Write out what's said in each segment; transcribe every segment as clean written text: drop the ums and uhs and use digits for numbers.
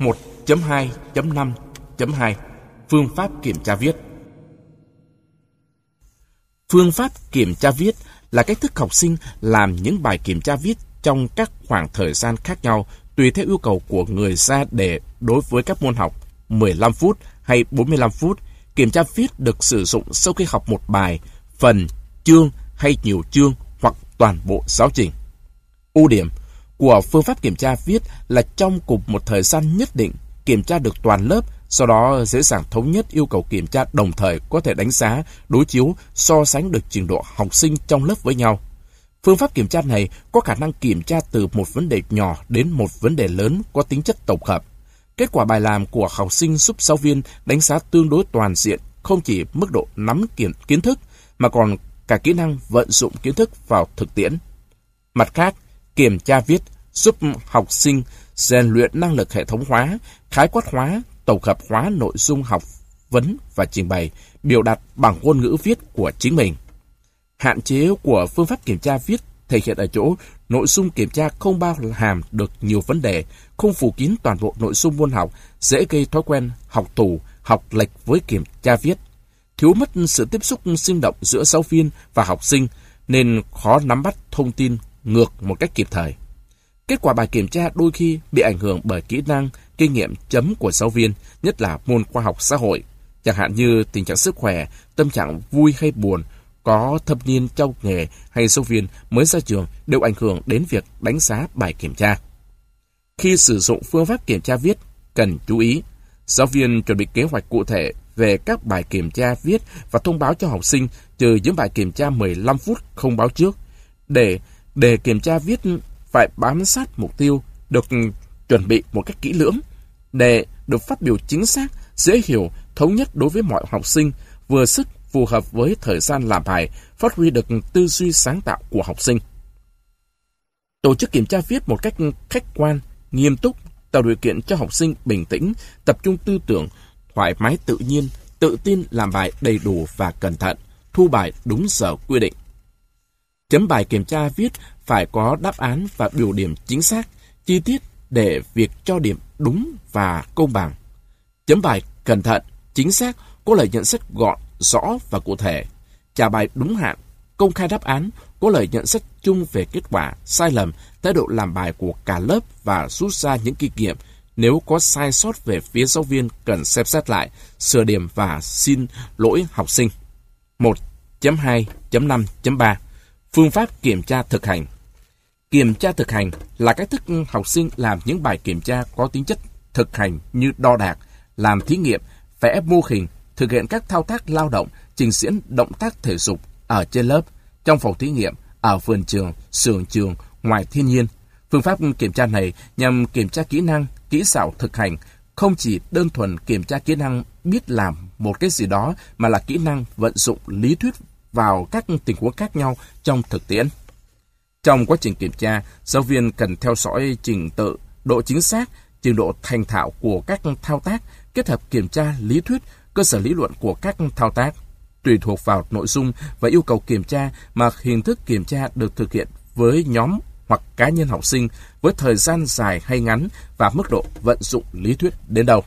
1.2.5.2 Phương pháp kiểm tra viết. Phương pháp kiểm tra viết là cách thức học sinh làm những bài kiểm tra viết trong các khoảng thời gian khác nhau tùy theo yêu cầu của người ra đề. Đối với các môn học 15 phút hay 45 phút, kiểm tra viết được sử dụng sau khi học một bài, phần, chương hay nhiều chương hoặc toàn bộ giáo trình. Ưu điểm của phương pháp kiểm tra viết là trong cùng một thời gian nhất định kiểm tra được toàn lớp, sau đó dễ dàng thống nhất yêu cầu kiểm tra, đồng thời có thể đánh giá, đối chiếu, so sánh được trình độ học sinh trong lớp với nhau. Phương pháp kiểm tra này có khả năng kiểm tra từ một vấn đề nhỏ đến một vấn đề lớn có tính chất tổng hợp. Kết quả bài làm của học sinh giúp giáo viên đánh giá tương đối toàn diện, không chỉ mức độ nắm kiến thức mà còn cả kỹ năng vận dụng kiến thức vào thực tiễn. Mặt khác, kiểm tra viết giúp học sinh rèn luyện năng lực hệ thống hóa, khái quát hóa, tổng hợp hóa nội dung học vấn và trình bày, biểu đạt bằng ngôn ngữ viết của chính mình. Hạn chế của phương pháp kiểm tra viết thể hiện ở chỗ nội dung kiểm tra không bao hàm được nhiều vấn đề, không phủ kín toàn bộ nội dung môn học, dễ gây thói quen học tù, học lệch với kiểm tra viết. Thiếu mất sự tiếp xúc sinh động giữa giáo viên và học sinh nên khó nắm bắt thông tin ngược một cách kịp thời. Kết quả bài kiểm tra đôi khi bị ảnh hưởng bởi kỹ năng, kinh nghiệm chấm của giáo viên, nhất là môn khoa học xã hội, chẳng hạn như tình trạng sức khỏe, tâm trạng vui hay buồn, có thâm niên trong nghề hay giáo viên mới ra trường đều ảnh hưởng đến việc đánh giá bài kiểm tra. Khi sử dụng phương pháp kiểm tra viết, cần chú ý, giáo viên chuẩn bị kế hoạch cụ thể về các bài kiểm tra viết và thông báo cho học sinh, trừ những bài kiểm tra 15 phút không báo trước. Để kiểm tra viết phải bám sát mục tiêu, được chuẩn bị một cách kỹ lưỡng, để được phát biểu chính xác, dễ hiểu, thống nhất đối với mọi học sinh, vừa sức phù hợp với thời gian làm bài, phát huy được tư duy sáng tạo của học sinh. Tổ chức kiểm tra viết một cách khách quan, nghiêm túc, tạo điều kiện cho học sinh bình tĩnh, tập trung tư tưởng, thoải mái tự nhiên, tự tin làm bài đầy đủ và cẩn thận, thu bài đúng giờ quy định. Chấm bài kiểm tra viết phải có đáp án và biểu điểm chính xác, chi tiết để việc cho điểm đúng và công bằng. Chấm bài cẩn thận, chính xác, có lời nhận xét gọn, rõ và cụ thể. Trả bài đúng hạn, công khai đáp án, có lời nhận xét chung về kết quả, sai lầm, thái độ làm bài của cả lớp và rút ra những kinh nghiệm. Nếu có sai sót về phía giáo viên cần xem xét lại, sửa điểm và xin lỗi học sinh. 1.2.5.3 Phương pháp kiểm tra thực hành. Kiểm tra thực hành là cách thức học sinh làm những bài kiểm tra có tính chất thực hành như đo đạc, làm thí nghiệm, vẽ mô hình, thực hiện các thao tác lao động, trình diễn động tác thể dục ở trên lớp, trong phòng thí nghiệm, ở vườn trường, xưởng trường, ngoài thiên nhiên. Phương pháp kiểm tra này nhằm kiểm tra kỹ năng, kỹ xảo thực hành, không chỉ đơn thuần kiểm tra kỹ năng biết làm một cái gì đó mà là kỹ năng vận dụng lý thuyết vào các tình huống khác nhau trong thực tiễn. Trong quá trình kiểm tra, giáo viên cần theo dõi trình tự, độ chính xác, trình độ thành thạo của các thao tác, kết hợp kiểm tra lý thuyết, cơ sở lý luận của các thao tác. Tùy thuộc vào nội dung và yêu cầu kiểm tra mà hình thức kiểm tra được thực hiện với nhóm hoặc cá nhân học sinh, với thời gian dài hay ngắn và mức độ vận dụng lý thuyết đến đâu.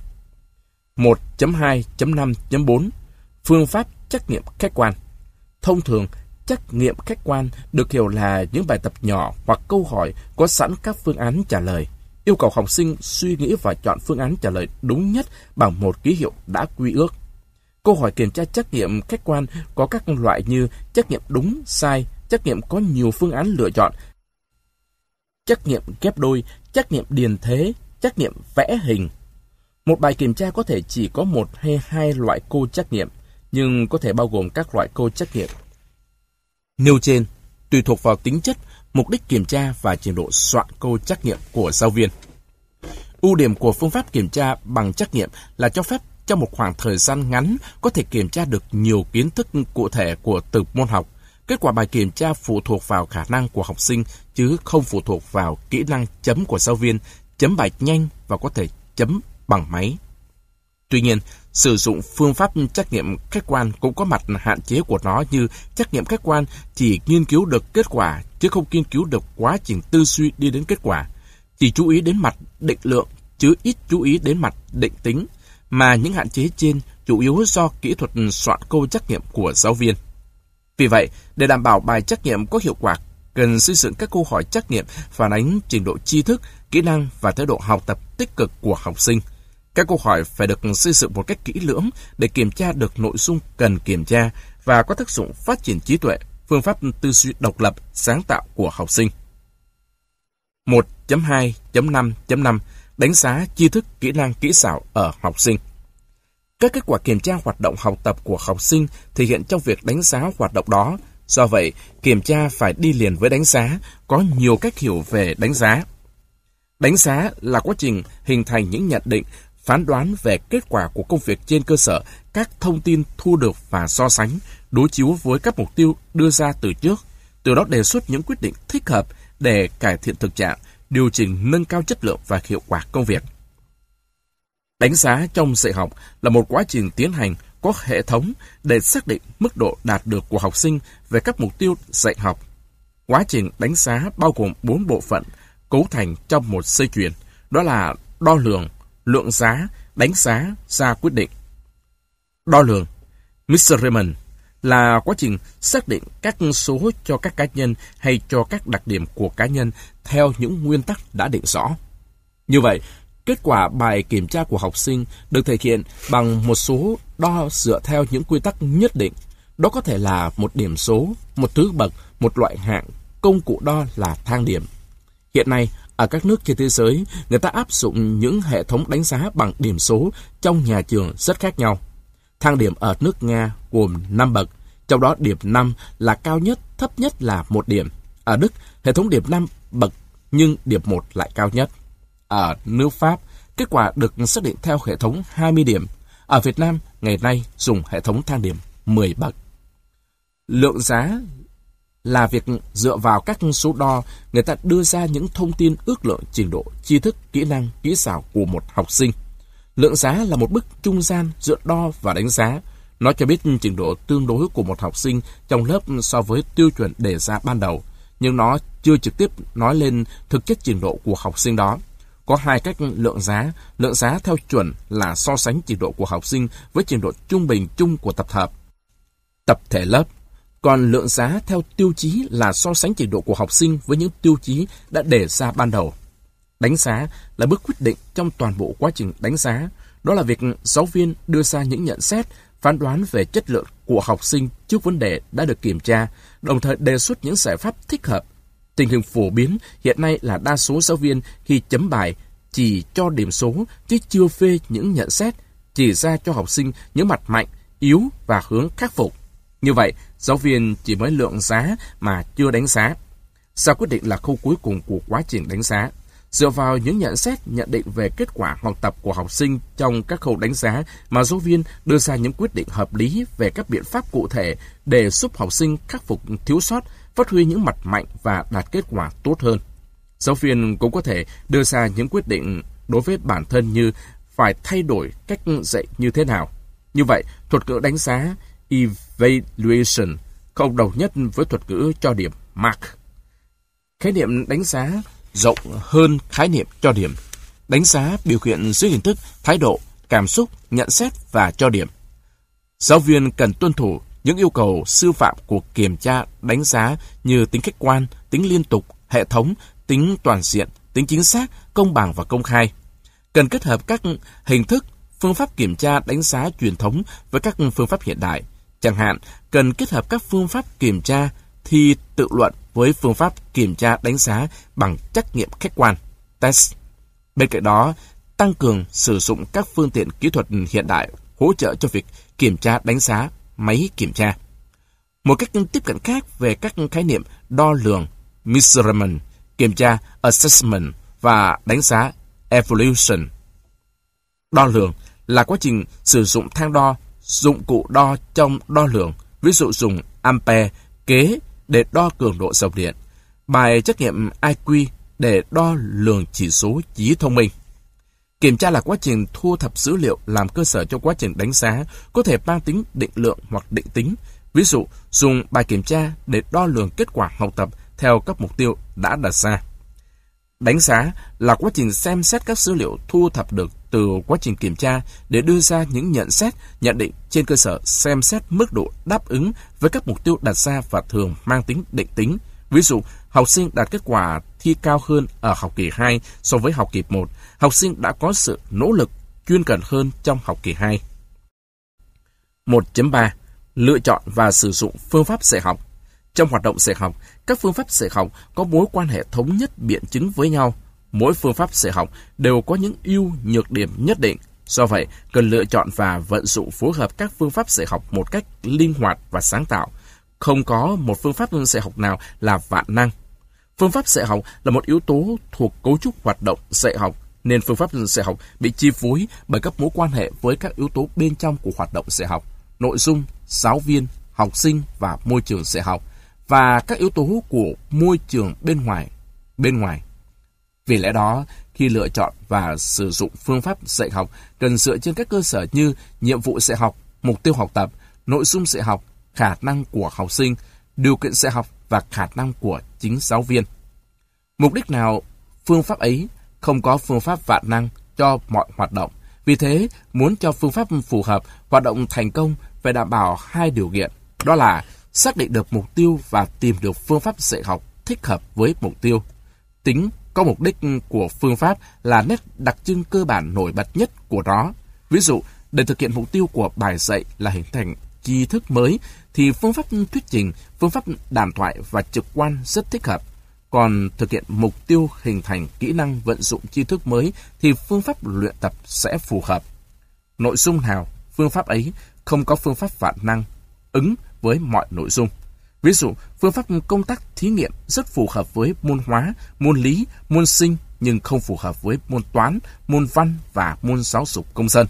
1.2.5.4 Phương pháp trắc nghiệm khách quan. Thông thường, trắc nghiệm khách quan được hiểu là những bài tập nhỏ hoặc câu hỏi có sẵn các phương án trả lời, yêu cầu học sinh suy nghĩ và chọn phương án trả lời đúng nhất bằng một ký hiệu đã quy ước. Câu hỏi kiểm tra trắc nghiệm khách quan có các loại như trắc nghiệm đúng, sai, trắc nghiệm có nhiều phương án lựa chọn, trắc nghiệm ghép đôi, trắc nghiệm điền thế, trắc nghiệm vẽ hình. Một bài kiểm tra có thể chỉ có một hay hai loại câu trắc nghiệm, nhưng có thể bao gồm các loại câu trắc nghiệm nêu trên, tùy thuộc vào tính chất, mục đích kiểm tra và trình độ soạn câu trắc nghiệm của giáo viên. Ưu điểm của phương pháp kiểm tra bằng trắc nghiệm là cho phép trong một khoảng thời gian ngắn có thể kiểm tra được nhiều kiến thức cụ thể của từng môn học. Kết quả bài kiểm tra phụ thuộc vào khả năng của học sinh chứ không phụ thuộc vào kỹ năng chấm của giáo viên, chấm bài nhanh và có thể chấm bằng máy. Tuy nhiên, sử dụng phương pháp trắc nghiệm khách quan cũng có mặt hạn chế của nó, như trắc nghiệm khách quan chỉ nghiên cứu được kết quả chứ không nghiên cứu được quá trình tư duy đi đến kết quả, chỉ chú ý đến mặt định lượng chứ ít chú ý đến mặt định tính, mà những hạn chế trên chủ yếu do kỹ thuật soạn câu trắc nghiệm của giáo viên. Vì vậy, để đảm bảo bài trắc nghiệm có hiệu quả, cần xây dựng các câu hỏi trắc nghiệm phản ánh trình độ tri thức, kỹ năng và thái độ học tập tích cực của học sinh. Các câu hỏi phải được xây dựng một cách kỹ lưỡng để kiểm tra được nội dung cần kiểm tra và có tác dụng phát triển trí tuệ, phương pháp tư duy độc lập, sáng tạo của học sinh. 1.2.5.5 Đánh giá tri thức, kỹ năng, kỹ xảo ở học sinh. Các kết quả kiểm tra hoạt động học tập của học sinh thể hiện trong việc đánh giá hoạt động đó. Do vậy, kiểm tra phải đi liền với đánh giá, có nhiều cách hiểu về đánh giá. Đánh giá là quá trình hình thành những nhận định, phán đoán về kết quả của công việc trên cơ sở các thông tin thu được và so sánh, đối chiếu với các mục tiêu đưa ra từ trước, từ đó đề xuất những quyết định thích hợp để cải thiện thực trạng, điều chỉnh nâng cao chất lượng và hiệu quả công việc. Đánh giá trong dạy học là một quá trình tiến hành có hệ thống để xác định mức độ đạt được của học sinh về các mục tiêu dạy học. Quá trình đánh giá bao gồm 4 bộ phận cấu thành trong một dây chuyền, đó là đo lường, lượng giá, đánh giá, ra quyết định. Đo lường, measurement, là quá trình xác định các số cho các cá nhân hay cho các đặc điểm của cá nhân theo những nguyên tắc đã định rõ. Như vậy, kết quả bài kiểm tra của học sinh được thể hiện bằng một số đo dựa theo những quy tắc nhất định. Đó có thể là một điểm số, một thứ bậc, một loại hạng, công cụ đo là thang điểm. Hiện nay, ở các nước trên thế giới, người ta áp dụng những hệ thống đánh giá bằng điểm số trong nhà trường rất khác nhau. Thang điểm ở nước Nga gồm 5 bậc, trong đó điểm 5 là cao nhất, thấp nhất là 1 điểm. Ở Đức, hệ thống điểm 5 bậc nhưng điểm 1 lại cao nhất. Ở nước Pháp, kết quả được xác định theo hệ thống 20 điểm. Ở Việt Nam, ngày nay dùng hệ thống thang điểm 10 bậc. Lượng giá là việc dựa vào các số đo, người ta đưa ra những thông tin ước lượng trình độ, tri thức, kỹ năng, kỹ xảo của một học sinh. Lượng giá là một bước trung gian giữa đo và đánh giá. Nó cho biết trình độ tương đối của một học sinh trong lớp so với tiêu chuẩn đề ra ban đầu, nhưng nó chưa trực tiếp nói lên thực chất trình độ của học sinh đó. Có hai cách lượng giá theo chuẩn là so sánh trình độ của học sinh với trình độ trung bình chung của tập thể lớp. Còn lượng giá theo tiêu chí là so sánh trình độ của học sinh với những tiêu chí đã đề ra ban đầu. Đánh giá là bước quyết định trong toàn bộ quá trình đánh giá. Đó là việc giáo viên đưa ra những nhận xét, phán đoán về chất lượng của học sinh trước vấn đề đã được kiểm tra, đồng thời đề xuất những giải pháp thích hợp. Tình hình phổ biến hiện nay là đa số giáo viên khi chấm bài chỉ cho điểm số chứ chưa phê những nhận xét, chỉ ra cho học sinh những mặt mạnh, yếu và hướng khắc phục. Như vậy, giáo viên chỉ mới lượng giá mà chưa đánh giá. Ra quyết định là khâu cuối cùng của quá trình đánh giá. Dựa vào những nhận xét, nhận định về kết quả học tập của học sinh trong các khâu đánh giá mà giáo viên đưa ra những quyết định hợp lý về các biện pháp cụ thể để giúp học sinh khắc phục thiếu sót, phát huy những mặt mạnh và đạt kết quả tốt hơn. Giáo viên cũng có thể đưa ra những quyết định đối với bản thân như phải thay đổi cách dạy như thế nào. Như vậy, thuật ngữ đánh giá evaluation không đồng nhất với thuật ngữ cho điểm mark. Khái niệm đánh giá rộng hơn khái niệm cho điểm. Đánh giá biểu hiện dưới hình thức thái độ, cảm xúc, nhận xét và cho điểm. Giáo viên cần tuân thủ những yêu cầu sư phạm của kiểm tra đánh giá như tính khách quan, tính liên tục, hệ thống, tính toàn diện, tính chính xác, công bằng và công khai. Cần kết hợp các hình thức, phương pháp kiểm tra đánh giá truyền thống với các phương pháp hiện đại. Chẳng hạn, cần kết hợp các phương pháp kiểm tra thi tự luận với phương pháp kiểm tra đánh giá bằng trắc nghiệm khách quan, test. Bên cạnh đó, tăng cường sử dụng các phương tiện kỹ thuật hiện đại hỗ trợ cho việc kiểm tra đánh giá, máy kiểm tra. Một cách tiếp cận khác về các khái niệm đo lường, measurement, kiểm tra, assessment và đánh giá, evaluation. Đo lường là quá trình sử dụng thang đo, dụng cụ đo trong đo lường, ví dụ dùng ampere, kế để đo cường độ dòng điện, bài trắc nghiệm IQ để đo lường chỉ số trí thông minh. Kiểm tra là quá trình thu thập dữ liệu làm cơ sở cho quá trình đánh giá, có thể mang tính định lượng hoặc định tính. Ví dụ, dùng bài kiểm tra để đo lường kết quả học tập theo các mục tiêu đã đặt ra. Đánh giá là quá trình xem xét các dữ liệu thu thập được từ quá trình kiểm tra để đưa ra những nhận xét, nhận định trên cơ sở xem xét mức độ đáp ứng với các mục tiêu đặt ra và thường mang tính định tính. Ví dụ, học sinh đạt kết quả thi cao hơn ở học kỳ 2 so với học kỳ 1, học sinh đã có sự nỗ lực chuyên cần hơn trong học kỳ 2. 1.3. Lựa chọn và sử dụng phương pháp dạy học. Trong hoạt động dạy học, các phương pháp dạy học có mối quan hệ thống nhất biện chứng với nhau. Mỗi phương pháp dạy học đều có những ưu nhược điểm nhất định. Do vậy, cần lựa chọn và vận dụng phối hợp các phương pháp dạy học một cách linh hoạt và sáng tạo. Không có một phương pháp dạy học nào là vạn năng. Phương pháp dạy học là một yếu tố thuộc cấu trúc hoạt động dạy học, nên phương pháp dạy học bị chi phối bởi các mối quan hệ với các yếu tố bên trong của hoạt động dạy học, nội dung, giáo viên, học sinh và môi trường dạy học, và các yếu tố của môi trường bên ngoài. Vì lẽ đó, khi lựa chọn và sử dụng phương pháp dạy học cần dựa trên các cơ sở như nhiệm vụ dạy học, mục tiêu học tập, nội dung dạy học, khả năng của học sinh, điều kiện dạy học và khả năng của chính giáo viên. Mục đích nào phương pháp ấy, không có phương pháp vạn năng cho mọi hoạt động. Vì thế, muốn cho phương pháp phù hợp, hoạt động thành công phải đảm bảo hai điều kiện, đó là xác định được mục tiêu và tìm được phương pháp dạy học thích hợp với mục tiêu. Tính có mục đích của phương pháp là nét đặc trưng cơ bản nổi bật nhất của nó. Ví dụ, để thực hiện mục tiêu của bài dạy là hình thành tri thức mới, thì phương pháp thuyết trình, phương pháp đàm thoại và trực quan rất thích hợp. Còn thực hiện mục tiêu hình thành kỹ năng vận dụng tri thức mới thì phương pháp luyện tập sẽ phù hợp. Nội dung nào, phương pháp ấy không có phương pháp vạn năng ứng với mọi nội dung. Ví dụ, phương pháp công tác thí nghiệm rất phù hợp với môn hóa, môn lý, môn sinh, nhưng không phù hợp với môn toán, môn văn và môn giáo dục công dân.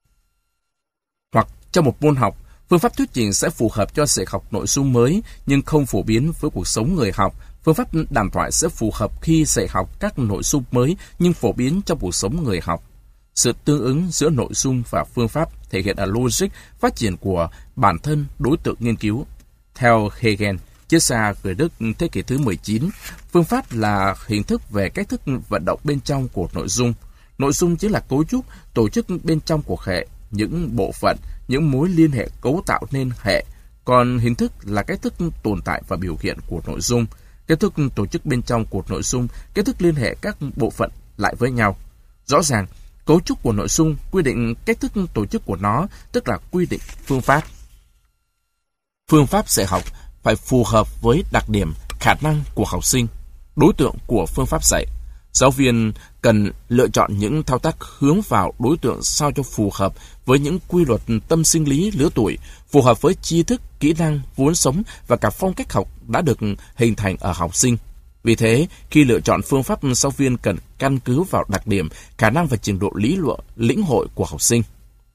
Hoặc trong một môn học, phương pháp thuyết trình sẽ phù hợp cho dạy học nội dung mới nhưng không phổ biến với cuộc sống người học. Phương pháp đàm thoại sẽ phù hợp khi dạy học các nội dung mới nhưng phổ biến trong cuộc sống người học. Sự tương ứng giữa nội dung và phương pháp thể hiện ở logic phát triển của bản thân đối tượng nghiên cứu. Theo Hegel, triết gia người Đức thế kỷ thứ 19, phương pháp là hình thức về cách thức vận động bên trong của nội dung. Nội dung chính là cấu trúc, tổ chức bên trong của hệ, những bộ phận, những mối liên hệ cấu tạo nên hệ. Còn hình thức là cách thức tồn tại và biểu hiện của nội dung. Cách thức tổ chức bên trong của nội dung, cách thức liên hệ các bộ phận lại với nhau. Rõ ràng, cấu trúc của nội dung quy định cách thức tổ chức của nó, tức là quy định phương pháp. Phương pháp dạy học phải phù hợp với đặc điểm, khả năng của học sinh, đối tượng của phương pháp dạy. Giáo viên cần lựa chọn những thao tác hướng vào đối tượng sao cho phù hợp với những quy luật tâm sinh lý lứa tuổi, phù hợp với tri thức, kỹ năng, vốn sống và cả phong cách học đã được hình thành ở học sinh. Vì thế, khi lựa chọn phương pháp, giáo viên cần căn cứ vào đặc điểm, khả năng và trình độ lý luận, lĩnh hội của học sinh.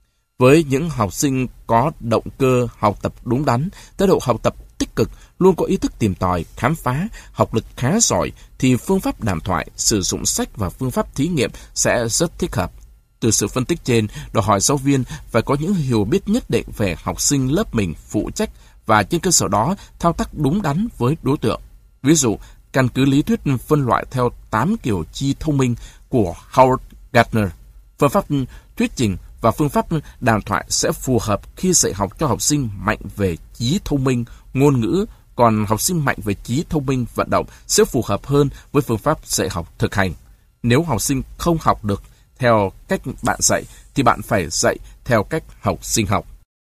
Với những học sinh có động cơ học tập đúng đắn, thái độ học tập tích cực, luôn có ý thức tìm tòi, khám phá, học lực khá giỏi, thì phương pháp đàm thoại, sử dụng sách và phương pháp thí nghiệm sẽ rất thích hợp. Từ sự phân tích trên, đòi hỏi giáo viên phải có những hiểu biết nhất định về học sinh lớp mình phụ trách và trên cơ sở đó thao tác đúng đắn với đối tượng. Ví dụ, căn cứ lý thuyết phân loại theo 8 kiểu tri thông minh của Howard Gardner, phương pháp thuyết trình và phương pháp đàm thoại sẽ phù hợp khi dạy học cho học sinh mạnh về trí thông minh, ngôn ngữ, còn học sinh mạnh về trí thông minh vận động sẽ phù hợp hơn với phương pháp dạy học thực hành. Nếu học sinh không học được theo cách bạn dạy, thì bạn phải dạy theo cách học sinh học.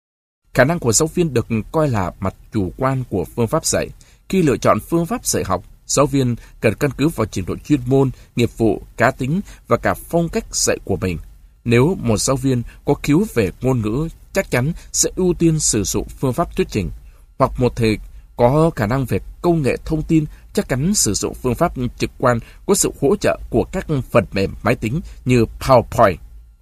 Khả năng của giáo viên được coi là mặt chủ quan của phương pháp dạy. Khi lựa chọn phương pháp dạy học, giáo viên cần căn cứ vào trình độ chuyên môn, nghiệp vụ, cá tính và cả phong cách dạy của mình. Nếu một giáo viên có khiếu về ngôn ngữ, chắc chắn sẽ ưu tiên sử dụng phương pháp thuyết trình. Hoặc một thầy có khả năng về công nghệ thông tin, chắc chắn sử dụng phương pháp trực quan có sự hỗ trợ của các phần mềm máy tính như PowerPoint.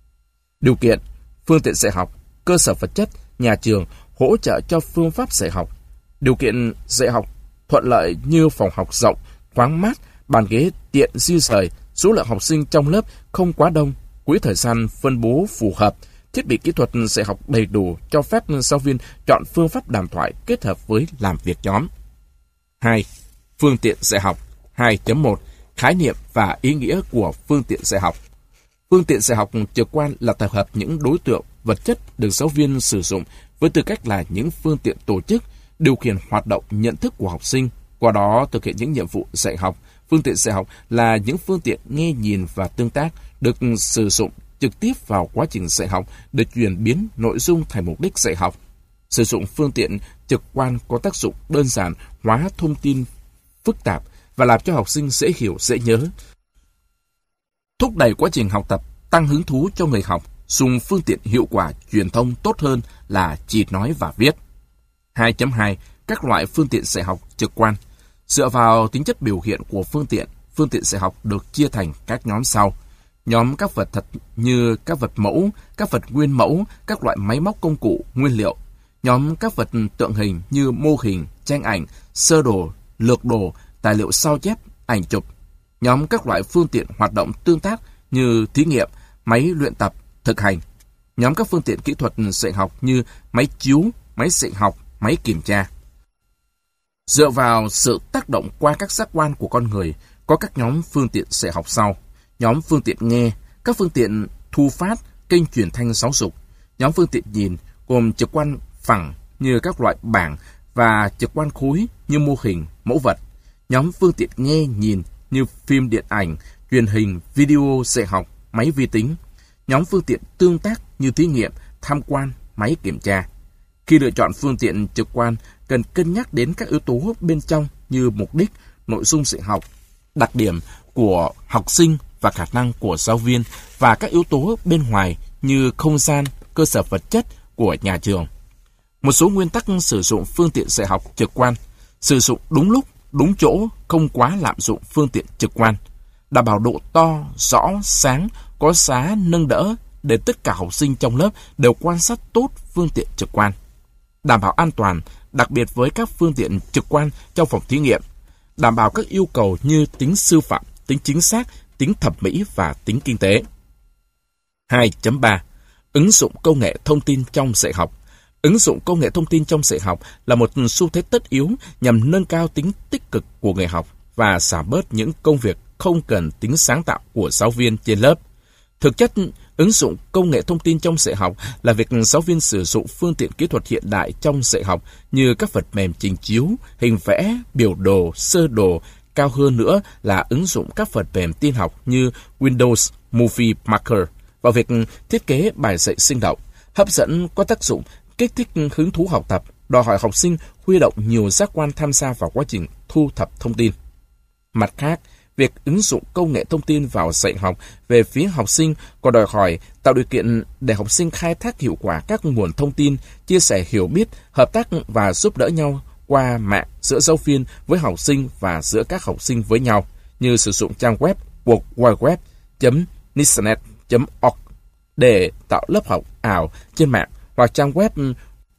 Điều kiện, phương tiện dạy học, cơ sở vật chất, nhà trường hỗ trợ cho phương pháp dạy học. Điều kiện dạy học thuận lợi như phòng học rộng, thoáng mát, bàn ghế tiện di rời, số lượng học sinh trong lớp không quá đông, quỹ thời gian phân bố phù hợp, thiết bị kỹ thuật dạy học đầy đủ cho phép giáo viên chọn phương pháp đàm thoại kết hợp với làm việc nhóm. 2. Phương tiện dạy học. 2.1. khái niệm và ý nghĩa của phương tiện dạy học. Phương tiện dạy học trực quan là tập hợp những đối tượng vật chất được giáo viên sử dụng với tư cách là những phương tiện tổ chức, điều khiển hoạt động nhận thức của học sinh, qua đó thực hiện những nhiệm vụ dạy học. Phương tiện dạy học là những phương tiện nghe nhìn và tương tác được sử dụng trực tiếp vào quá trình dạy học để chuyển biến nội dung thành mục đích dạy học. Sử dụng phương tiện trực quan có tác dụng đơn giản hóa thông tin phức tạp và làm cho học sinh dễ hiểu, dễ nhớ. Thúc đẩy quá trình học tập, tăng hứng thú cho người học, dùng phương tiện hiệu quả truyền thông tốt hơn là chỉ nói và viết. 2.2. Các loại phương tiện dạy học trực quan. Dựa vào tính chất biểu hiện của phương tiện dạy học được chia thành các nhóm sau. Nhóm các vật thật như các vật mẫu, các vật nguyên mẫu, các loại máy móc công cụ, nguyên liệu. Nhóm các vật tượng hình như mô hình, tranh ảnh, sơ đồ, lược đồ, tài liệu sao chép, ảnh chụp. Nhóm các loại phương tiện hoạt động tương tác như thí nghiệm, máy luyện tập, thực hành. Nhóm các phương tiện kỹ thuật dạy học như máy chiếu, máy dạy học, máy kiểm tra. Dựa vào sự tác động qua các giác quan của con người, có các nhóm phương tiện dạy học sau. Nhóm phương tiện nghe, các phương tiện thu phát, kênh truyền thanh giáo dục. Nhóm phương tiện nhìn gồm trực quan phẳng như các loại bảng và trực quan khối như mô hình, mẫu vật. Nhóm phương tiện nghe nhìn như phim điện ảnh, truyền hình, video dạy học, máy vi tính. Nhóm phương tiện tương tác như thí nghiệm, tham quan, máy kiểm tra. Khi lựa chọn phương tiện trực quan, cần cân nhắc đến các yếu tố bên trong như mục đích, nội dung dạy học, đặc điểm của học sinh và khả năng của giáo viên và các yếu tố bên ngoài như không gian, cơ sở vật chất của nhà trường. Một số nguyên tắc sử dụng phương tiện dạy học trực quan: sử dụng đúng lúc, đúng chỗ, không quá lạm dụng phương tiện trực quan, đảm bảo độ to, rõ, sáng, có giá nâng đỡ để tất cả học sinh trong lớp đều quan sát tốt phương tiện trực quan, đảm bảo an toàn, đặc biệt với các phương tiện trực quan trong phòng thí nghiệm, đảm bảo các yêu cầu như tính sư phạm, tính chính xác, tính thẩm mỹ và tính kinh tế. 2.3. Ứng dụng công nghệ thông tin trong dạy học. Ứng dụng công nghệ thông tin trong dạy học là một xu thế tất yếu nhằm nâng cao tính tích cực của người học và giảm bớt những công việc không cần tính sáng tạo của giáo viên trên lớp. Thực chất, ứng dụng công nghệ thông tin trong dạy học là việc giáo viên sử dụng phương tiện kỹ thuật hiện đại trong dạy học như các vật mềm trình chiếu, hình vẽ, biểu đồ, sơ đồ. Cao hơn nữa là ứng dụng các phần mềm tin học như Windows Movie Maker vào việc thiết kế bài dạy sinh động, hấp dẫn, có tác dụng kích thích hứng thú học tập, đòi hỏi học sinh huy động nhiều giác quan tham gia vào quá trình thu thập thông tin. Mặt khác, việc ứng dụng công nghệ thông tin vào dạy học về phía học sinh còn đòi hỏi tạo điều kiện để học sinh khai thác hiệu quả các nguồn thông tin, chia sẻ hiểu biết, hợp tác và giúp đỡ nhau qua mạng giữa giáo viên với học sinh và giữa các học sinh với nhau, như sử dụng trang web worldwideweb.nissanet.org để tạo lớp học ảo trên mạng, hoặc trang web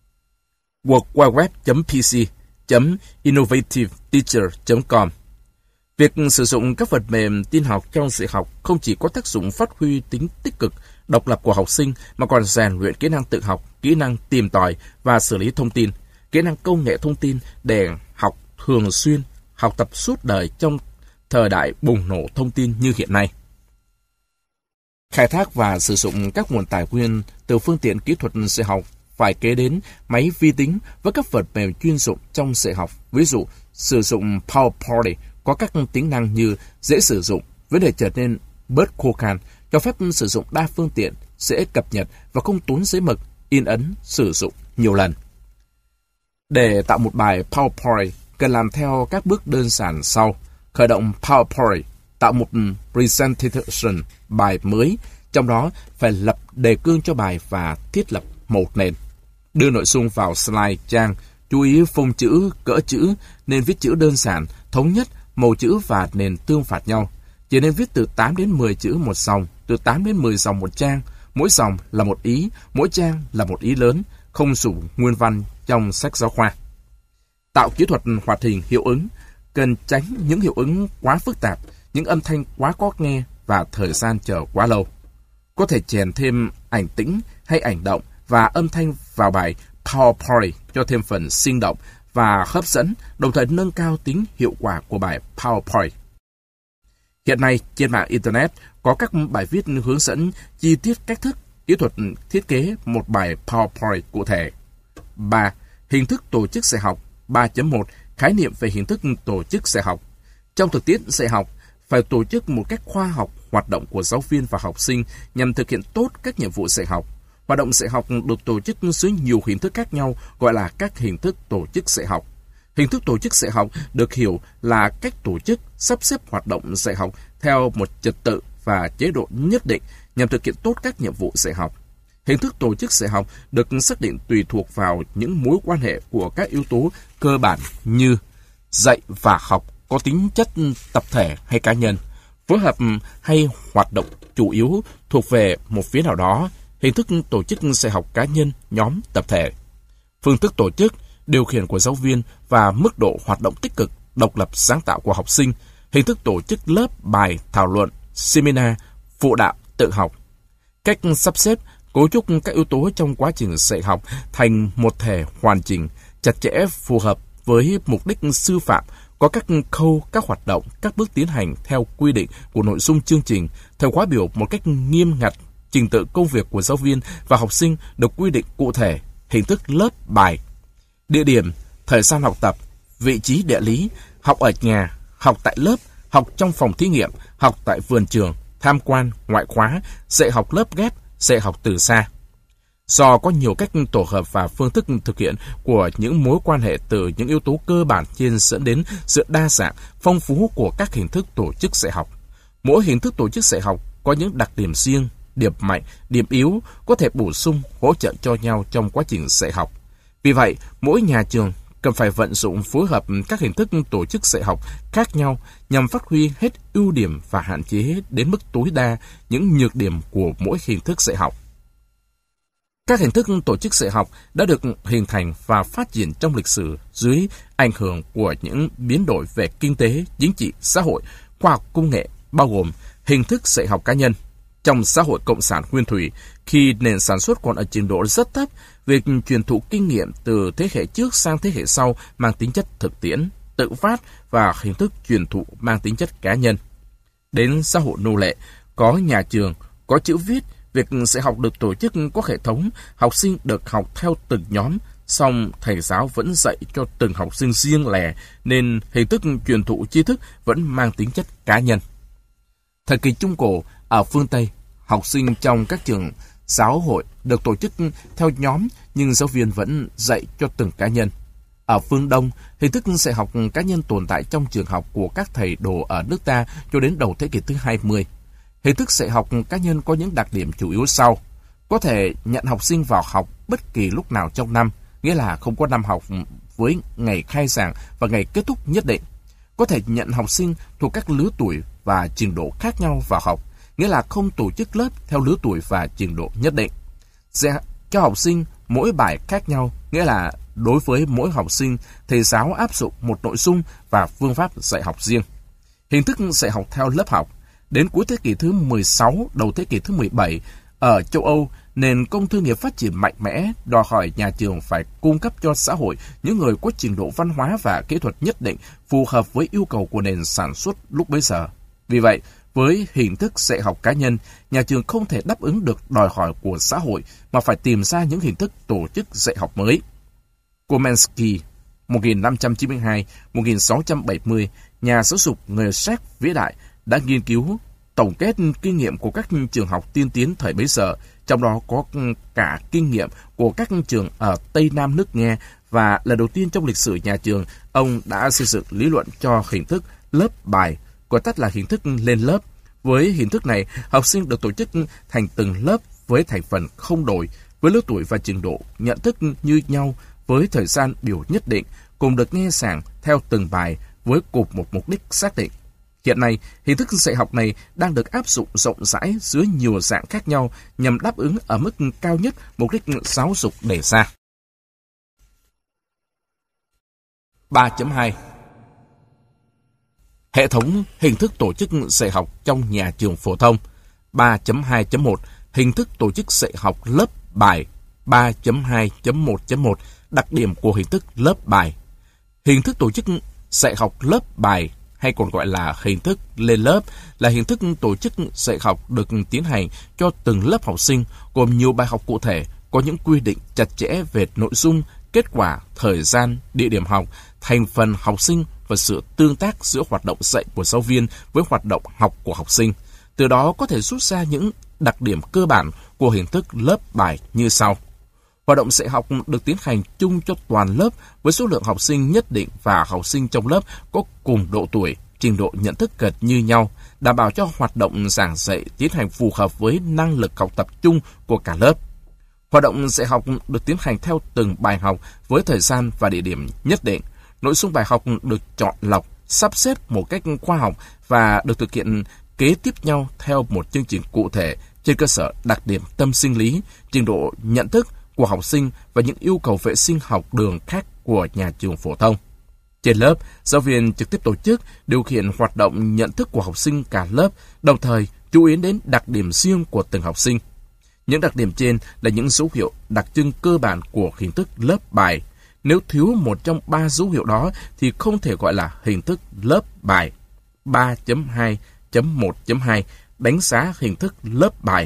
worldwideweb.pc.innovativeteacher.com. Việc sử dụng các phần mềm tin học trong dạy học không chỉ có tác dụng phát huy tính tích cực, độc lập của học sinh mà còn rèn luyện kỹ năng tự học, kỹ năng tìm tòi và xử lý thông tin, kỹ năng công nghệ thông tin để học thường xuyên, học tập suốt đời trong thời đại bùng nổ thông tin như hiện nay. Khai thác và sử dụng các nguồn tài nguyên từ phương tiện kỹ thuật dạy học phải kể đến máy vi tính với các phần mềm chuyên dụng trong dạy học. Ví dụ, sử dụng PowerPoint có các tính năng như dễ sử dụng, vấn đề trở nên bớt khô khan, cho phép sử dụng đa phương tiện, dễ cập nhật và không tốn giấy mực, in ấn, sử dụng nhiều lần. Để tạo một bài PowerPoint, cần làm theo các bước đơn giản sau. Khởi động PowerPoint, tạo một presentation bài mới, trong đó phải lập đề cương cho bài và thiết lập một nền. Đưa nội dung vào slide trang, chú ý phông chữ, cỡ chữ, nên viết chữ đơn giản, thống nhất, màu chữ và nền tương phản nhau. Chỉ nên viết từ 8 đến 10 chữ một dòng, từ 8 đến 10 dòng một trang, mỗi dòng là một ý, mỗi trang là một ý lớn, không dùng nguyên văn trong sách giáo khoa. Tạo kỹ thuật hoạt hình hiệu ứng, cần tránh những hiệu ứng quá phức tạp, những âm thanh quá khó nghe và thời gian chờ quá lâu. Có thể chèn thêm ảnh tĩnh hay ảnh động và âm thanh vào bài PowerPoint cho thêm phần sinh động và hấp dẫn, đồng thời nâng cao tính hiệu quả của bài PowerPoint. Hiện nay, trên mạng Internet có các bài viết hướng dẫn chi tiết cách thức, kỹ thuật thiết kế một bài PowerPoint cụ thể. 3. Hình thức tổ chức dạy học. 3.1 Khái niệm về hình thức tổ chức dạy học. Trong thực tiễn dạy học, phải tổ chức một cách khoa học hoạt động của giáo viên và học sinh nhằm thực hiện tốt các nhiệm vụ dạy học. Hoạt động dạy học được tổ chức dưới nhiều hình thức khác nhau, gọi là các hình thức tổ chức dạy học. Hình thức tổ chức dạy học được hiểu là cách tổ chức, sắp xếp hoạt động dạy học theo một trật tự và chế độ nhất định nhằm thực hiện tốt các nhiệm vụ dạy học. Hình thức tổ chức dạy học được xác định tùy thuộc vào những mối quan hệ của các yếu tố cơ bản như dạy và học có tính chất tập thể hay cá nhân, phối hợp hay hoạt động chủ yếu thuộc về một phía nào đó, hình thức tổ chức dạy học cá nhân, nhóm, tập thể, phương thức tổ chức, điều khiển của giáo viên và mức độ hoạt động tích cực, độc lập sáng tạo của học sinh, hình thức tổ chức lớp, bài, thảo luận, seminar, phụ đạo, tự học. Cách sắp xếp, cấu trúc các yếu tố trong quá trình dạy học thành một thể hoàn chỉnh, chặt chẽ, phù hợp với mục đích sư phạm, có các khâu, các hoạt động, các bước tiến hành theo quy định của nội dung chương trình, thời khóa biểu một cách nghiêm ngặt, trình tự công việc của giáo viên và học sinh được quy định cụ thể, hình thức lớp, bài, địa điểm, thời gian học tập, vị trí địa lý, học ở nhà, học tại lớp, học trong phòng thí nghiệm, học tại vườn trường, tham quan, ngoại khóa, dạy học lớp ghép, dạy học từ xa. Do có nhiều cách tổ hợp và phương thức thực hiện của những mối quan hệ từ những yếu tố cơ bản trên dẫn đến sự đa dạng, phong phú của các hình thức tổ chức dạy học. Mỗi hình thức tổ chức dạy học có những đặc điểm riêng, điểm mạnh, điểm yếu có thể bổ sung, hỗ trợ cho nhau trong quá trình dạy học. Vì vậy, mỗi nhà trường cần phải vận dụng phối hợp các hình thức tổ chức dạy học khác nhau nhằm phát huy hết ưu điểm và hạn chế đến mức tối đa những nhược điểm của mỗi hình thức dạy học. Các hình thức tổ chức dạy học đã được hình thành và phát triển trong lịch sử dưới ảnh hưởng của những biến đổi về kinh tế, chính trị, xã hội, khoa học công nghệ, bao gồm hình thức dạy học cá nhân. Trong xã hội cộng sản nguyên thủy, khi nền sản xuất còn ở trình độ rất thấp, việc truyền thụ kinh nghiệm từ thế hệ trước sang thế hệ sau mang tính chất thực tiễn, tự phát và hình thức truyền thụ mang tính chất cá nhân. Đến xã hội nô lệ, có nhà trường, có chữ viết, việc dạy học được tổ chức có hệ thống, học sinh được học theo từng nhóm, song thầy giáo vẫn dạy cho từng học sinh riêng lẻ, nên hình thức truyền thụ tri thức vẫn mang tính chất cá nhân. Thời kỳ Trung Cổ, ở phương Tây, học sinh trong các trường giáo hội được tổ chức theo nhóm nhưng giáo viên vẫn dạy cho từng cá nhân. Ở phương Đông, hình thức dạy học cá nhân tồn tại trong trường học của các thầy đồ ở nước ta cho đến đầu thế kỷ thứ 20. Hình thức dạy học cá nhân có những đặc điểm chủ yếu sau. Có thể nhận học sinh vào học bất kỳ lúc nào trong năm, nghĩa là không có năm học với ngày khai giảng và ngày kết thúc nhất định. Có thể nhận học sinh thuộc các lứa tuổi và trình độ khác nhau vào học, nghĩa là không tổ chức lớp theo lứa tuổi và trình độ nhất định. Dạy cho học sinh mỗi bài khác nhau, nghĩa là đối với mỗi học sinh, thầy giáo áp dụng một nội dung và phương pháp dạy học riêng. Hình thức dạy học theo lớp học. Đến cuối thế kỷ thứ 16, đầu thế kỷ thứ 17, ở châu Âu, nền công thương nghiệp phát triển mạnh mẽ, đòi hỏi nhà trường phải cung cấp cho xã hội những người có trình độ văn hóa và kỹ thuật nhất định phù hợp với yêu cầu của nền sản xuất lúc bấy giờ. Vì vậy, với hình thức dạy học cá nhân, nhà trường không thể đáp ứng được đòi hỏi của xã hội mà phải tìm ra những hình thức tổ chức dạy học mới. Komensky, 1592-1670, nhà giáo dục người Séc vĩ đại, đã nghiên cứu, tổng kết kinh nghiệm của các trường học tiên tiến thời bấy giờ, trong đó có cả kinh nghiệm của các trường ở Tây Nam nước Nga, và lần đầu tiên trong lịch sử nhà trường, ông đã xây dựng lý luận cho hình thức lớp bài, gọi tắt là hình thức lên lớp. Với hình thức này, học sinh được tổ chức thành từng lớp với thành phần không đổi, với lứa tuổi và trình độ nhận thức như nhau, với thời gian biểu nhất định, cùng được nghe giảng theo từng bài với cùng một mục đích xác định. Hiện nay, hình thức dạy học này đang được áp dụng rộng rãi dưới nhiều dạng khác nhau nhằm đáp ứng ở mức cao nhất mục đích giáo dục đề ra. 3.2 Hệ thống hình thức tổ chức dạy học trong nhà trường phổ thông. 3.2.1 Hình thức tổ chức dạy học lớp bài. 3.2.1.1 Đặc điểm của hình thức lớp bài. Hình thức tổ chức dạy học lớp bài hay còn gọi là hình thức lên lớp, là hình thức tổ chức dạy học được tiến hành cho từng lớp học sinh, gồm nhiều bài học cụ thể, có những quy định chặt chẽ về nội dung, kết quả, thời gian, địa điểm học, thành phần học sinh và sự tương tác giữa hoạt động dạy của giáo viên với hoạt động học của học sinh. Từ đó có thể rút ra những đặc điểm cơ bản của hình thức lớp bài như sau. Hoạt động dạy học được tiến hành chung cho toàn lớp với số lượng học sinh nhất định và học sinh trong lớp có cùng độ tuổi, trình độ nhận thức gần như nhau, đảm bảo cho hoạt động giảng dạy tiến hành phù hợp với năng lực học tập chung của cả lớp. Hoạt động dạy học được tiến hành theo từng bài học với thời gian và địa điểm nhất định. Nội dung bài học được chọn lọc, sắp xếp một cách khoa học và được thực hiện kế tiếp nhau theo một chương trình cụ thể trên cơ sở đặc điểm tâm sinh lý, trình độ nhận thức của học sinh và những yêu cầu vệ sinh học đường khác của nhà trường phổ thông. Trên lớp, giáo viên trực tiếp tổ chức, điều khiển hoạt động nhận thức của học sinh cả lớp, đồng thời chú ý đến đặc điểm riêng của từng học sinh. Những đặc điểm trên là những dấu hiệu đặc trưng cơ bản của hình thức lớp bài. Nếu thiếu một trong 3 dấu hiệu đó thì không thể gọi là hình thức lớp bài. 3.2.1.2 đánh giá hình thức lớp bài.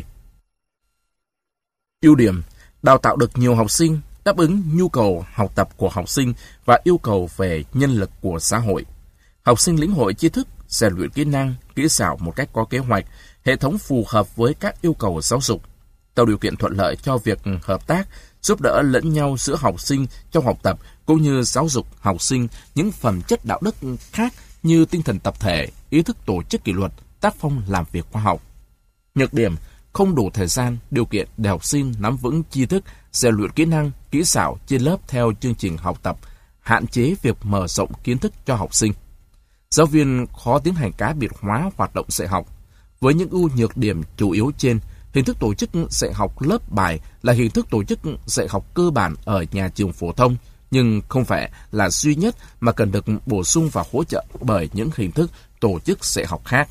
Ưu điểm: đào tạo được nhiều học sinh, đáp ứng nhu cầu học tập của học sinh và yêu cầu về nhân lực của xã hội. Học sinh lĩnh hội tri thức, rèn luyện kỹ năng, kỹ xảo một cách có kế hoạch, hệ thống phù hợp với các yêu cầu giáo dục, tạo điều kiện thuận lợi cho việc hợp tác, giúp đỡ lẫn nhau giữa học sinh trong học tập, cũng như giáo dục học sinh những phẩm chất đạo đức khác như tinh thần tập thể, ý thức tổ chức kỷ luật, tác phong làm việc khoa học. Nhược điểm: không đủ thời gian, điều kiện để học sinh nắm vững tri thức, rèn luyện kỹ năng, kỹ xảo trên lớp theo chương trình học tập, hạn chế việc mở rộng kiến thức cho học sinh. Giáo viên khó tiến hành cá biệt hóa hoạt động dạy học. Với những ưu nhược điểm chủ yếu trên, hình thức tổ chức dạy học lớp bài là hình thức tổ chức dạy học cơ bản ở nhà trường phổ thông, nhưng không phải là duy nhất mà cần được bổ sung và hỗ trợ bởi những hình thức tổ chức dạy học khác.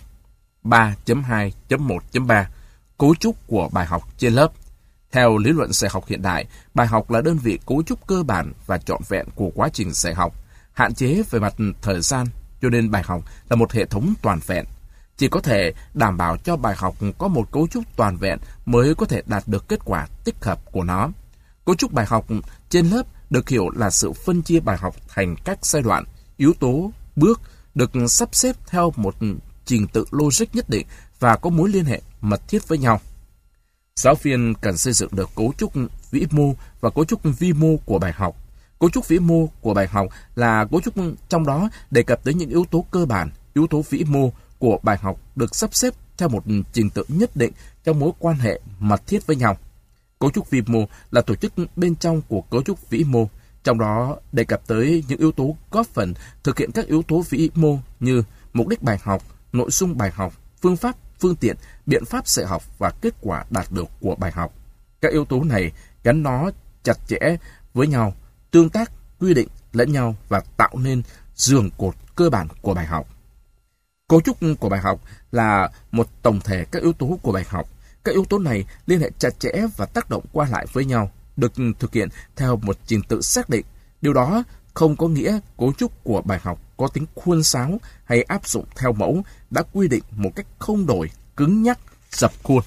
3.2.1.3 Cấu trúc của bài học trên lớp. Theo lý luận dạy học hiện đại, bài học là đơn vị cấu trúc cơ bản và trọn vẹn của quá trình dạy học, hạn chế về mặt thời gian, cho nên bài học là một hệ thống toàn vẹn. Chỉ có thể đảm bảo cho bài học có một cấu trúc toàn vẹn mới có thể đạt được kết quả tích hợp của nó. Cấu trúc bài học trên lớp được hiểu là sự phân chia bài học thành các giai đoạn, yếu tố, bước, được sắp xếp theo một trình tự logic nhất định và có mối liên hệ mật thiết với nhau. Giáo viên cần xây dựng được cấu trúc vĩ mô và cấu trúc vi mô của bài học. Cấu trúc vĩ mô của bài học là cấu trúc trong đó đề cập tới những yếu tố cơ bản, yếu tố vĩ mô của bài học được sắp xếp theo một trình tự nhất định trong mối quan hệ mật thiết với nhau. Cấu trúc vi mô là tổ chức bên trong của cấu trúc vĩ mô, trong đó đề cập tới những yếu tố góp phần thực hiện các yếu tố vĩ mô như mục đích bài học, nội dung bài học, phương pháp, phương tiện, biện pháp dạy học và kết quả đạt được của bài học. Các yếu tố này gắn nó chặt chẽ với nhau, tương tác, quy định lẫn nhau và tạo nên giường cột cơ bản của bài học. Cấu trúc của bài học là một tổng thể các yếu tố của bài học. Các yếu tố này liên hệ chặt chẽ và tác động qua lại với nhau, được thực hiện theo một trình tự xác định. Điều đó không có nghĩa cấu trúc của bài học có tính khuôn sáo hay áp dụng theo mẫu đã quy định một cách không đổi, cứng nhắc, dập khuôn.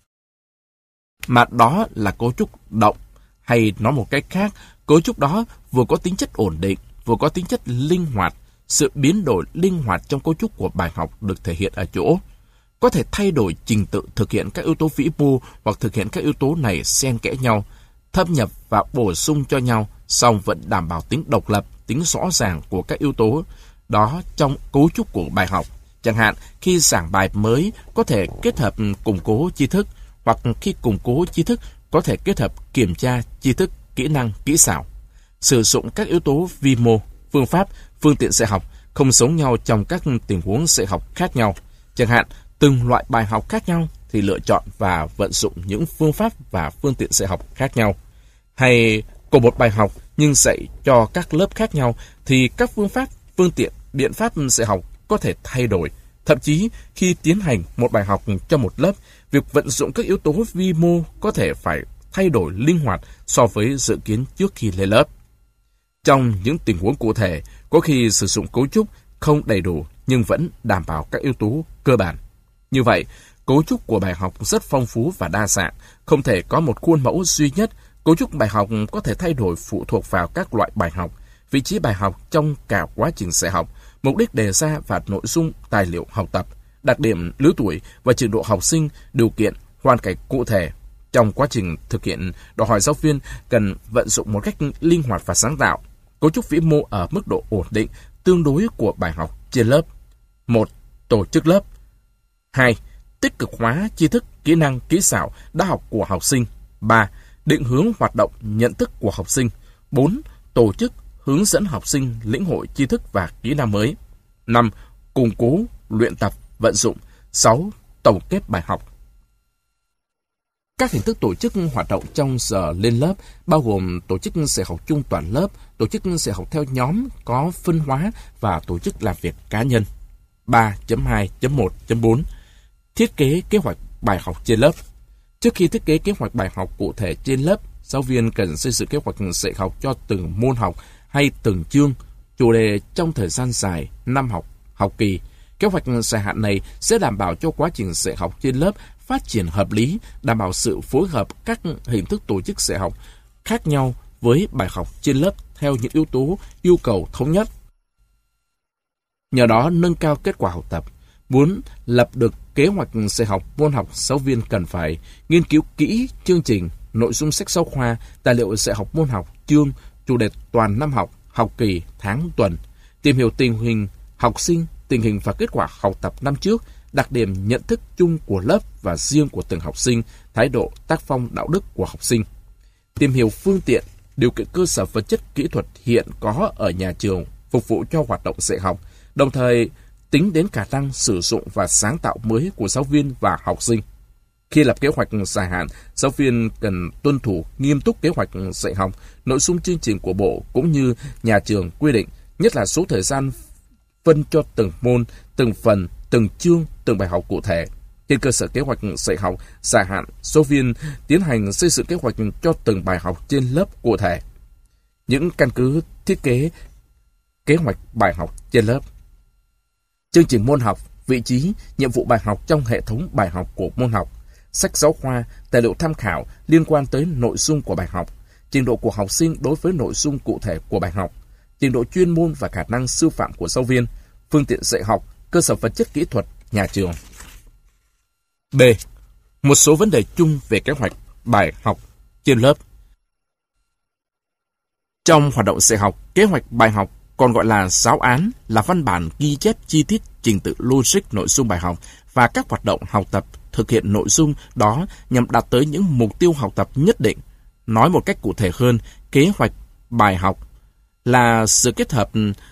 Mà đó là cấu trúc động, hay nói một cách khác, cấu trúc đó vừa có tính chất ổn định, vừa có tính chất linh hoạt. Sự biến đổi linh hoạt trong cấu trúc của bài học được thể hiện ở chỗ có thể thay đổi trình tự thực hiện các yếu tố vĩ mô hoặc thực hiện các yếu tố này xen kẽ nhau, thâm nhập và bổ sung cho nhau, song vẫn đảm bảo tính độc lập, tính rõ ràng của các yếu tố đó trong cấu trúc của bài học. Chẳng hạn, khi giảng bài mới có thể kết hợp củng cố tri thức, hoặc khi củng cố tri thức có thể kết hợp kiểm tra tri thức, kỹ năng, kỹ xảo. Sử dụng các yếu tố vi mô, phương pháp, phương tiện dạy học không giống nhau trong các tình huống dạy học khác nhau. Chẳng hạn, từng loại bài học khác nhau thì lựa chọn và vận dụng những phương pháp và phương tiện dạy học khác nhau. Hay cùng một bài học nhưng dạy cho các lớp khác nhau thì các phương pháp, phương tiện, biện pháp dạy học có thể thay đổi. Thậm chí khi tiến hành một bài học cho một lớp, việc vận dụng các yếu tố vi mô có thể phải thay đổi linh hoạt so với dự kiến trước khi lên lớp. Trong những tình huống cụ thể, có khi sử dụng cấu trúc không đầy đủ nhưng vẫn đảm bảo các yếu tố cơ bản. Như vậy, cấu trúc của bài học rất phong phú và đa dạng, không thể có một khuôn mẫu duy nhất. Cấu trúc bài học có thể thay đổi phụ thuộc vào các loại bài học, vị trí bài học trong cả quá trình dạy học, mục đích đề ra và nội dung tài liệu học tập, đặc điểm lứa tuổi và trình độ học sinh, điều kiện, hoàn cảnh cụ thể. Trong quá trình thực hiện, đòi hỏi giáo viên cần vận dụng một cách linh hoạt và sáng tạo. Cấu trúc vĩ mô ở mức độ ổn định, tương đối của bài học trên lớp. 1. Tổ chức lớp. 2. Tích cực hóa tri thức, kỹ năng, kỹ xảo đã học của học sinh. 3. Định hướng hoạt động, nhận thức của học sinh. 4. Tổ chức, hướng dẫn học sinh lĩnh hội tri thức và kỹ năng mới. 5. Củng cố, luyện tập, vận dụng. 6. Tổng kết bài học. Các hình thức tổ chức hoạt động trong giờ lên lớp bao gồm tổ chức dạy học chung toàn lớp, tổ chức dạy học theo nhóm có phân hóa và tổ chức làm việc cá nhân. 3.2.1.4 Thiết kế kế hoạch bài học trên lớp. Trước khi thiết kế kế hoạch bài học cụ thể trên lớp, giáo viên cần xây dựng kế hoạch dạy học cho từng môn học hay từng chương, chủ đề trong thời gian dài, năm học, học kỳ. Kế hoạch dài hạn này sẽ đảm bảo cho quá trình dạy học trên lớp phát triển hợp lý, đảm bảo sự phối hợp các hình thức tổ chức dạy học khác nhau với bài học trên lớp theo những yếu tố yêu cầu thống nhất. Nhờ đó nâng cao kết quả học tập. Muốn lập được kế hoạch dạy học môn học, giáo viên cần phải nghiên cứu kỹ chương trình, nội dung sách giáo khoa, tài liệu dạy học môn học, chương, chủ đề toàn năm học, học kỳ, tháng, tuần, tìm hiểu tình hình học sinh, tình hình và kết quả học tập năm trước, đặc điểm nhận thức chung của lớp và riêng của từng học sinh, thái độ, tác phong, đạo đức của học sinh. Tìm hiểu phương tiện, điều kiện cơ sở vật chất kỹ thuật hiện có ở nhà trường phục vụ cho hoạt động dạy học, đồng thời tính đến khả năng sử dụng và sáng tạo mới của giáo viên và học sinh. Khi lập kế hoạch dài hạn, giáo viên cần tuân thủ nghiêm túc kế hoạch dạy học, nội dung chương trình của Bộ cũng như nhà trường quy định, nhất là số thời gian phân cho từng môn, từng phần, từng chương, từng bài học cụ thể. Trên cơ sở kế hoạch dạy học dài hạn, giáo viên tiến hành xây dựng kế hoạch cho từng bài học trên lớp cụ thể. Những căn cứ thiết kế kế hoạch bài học trên lớp. Chương trình môn học, vị trí, nhiệm vụ bài học trong hệ thống bài học của môn học, sách giáo khoa, tài liệu tham khảo liên quan tới nội dung của bài học, trình độ của học sinh đối với nội dung cụ thể của bài học, trình độ chuyên môn và khả năng sư phạm của giáo viên, phương tiện dạy học, cơ sở vật chất kỹ thuật, nhà trường. B. Một số vấn đề chung về kế hoạch bài học trên lớp. Trong hoạt động dạy học, kế hoạch bài học còn gọi là giáo án là văn bản ghi chép chi tiết trình tự logic nội dung bài học và các hoạt động học tập thực hiện nội dung đó nhằm đạt tới những mục tiêu học tập nhất định. Nói một cách cụ thể hơn, kế hoạch bài học là sự kết hợp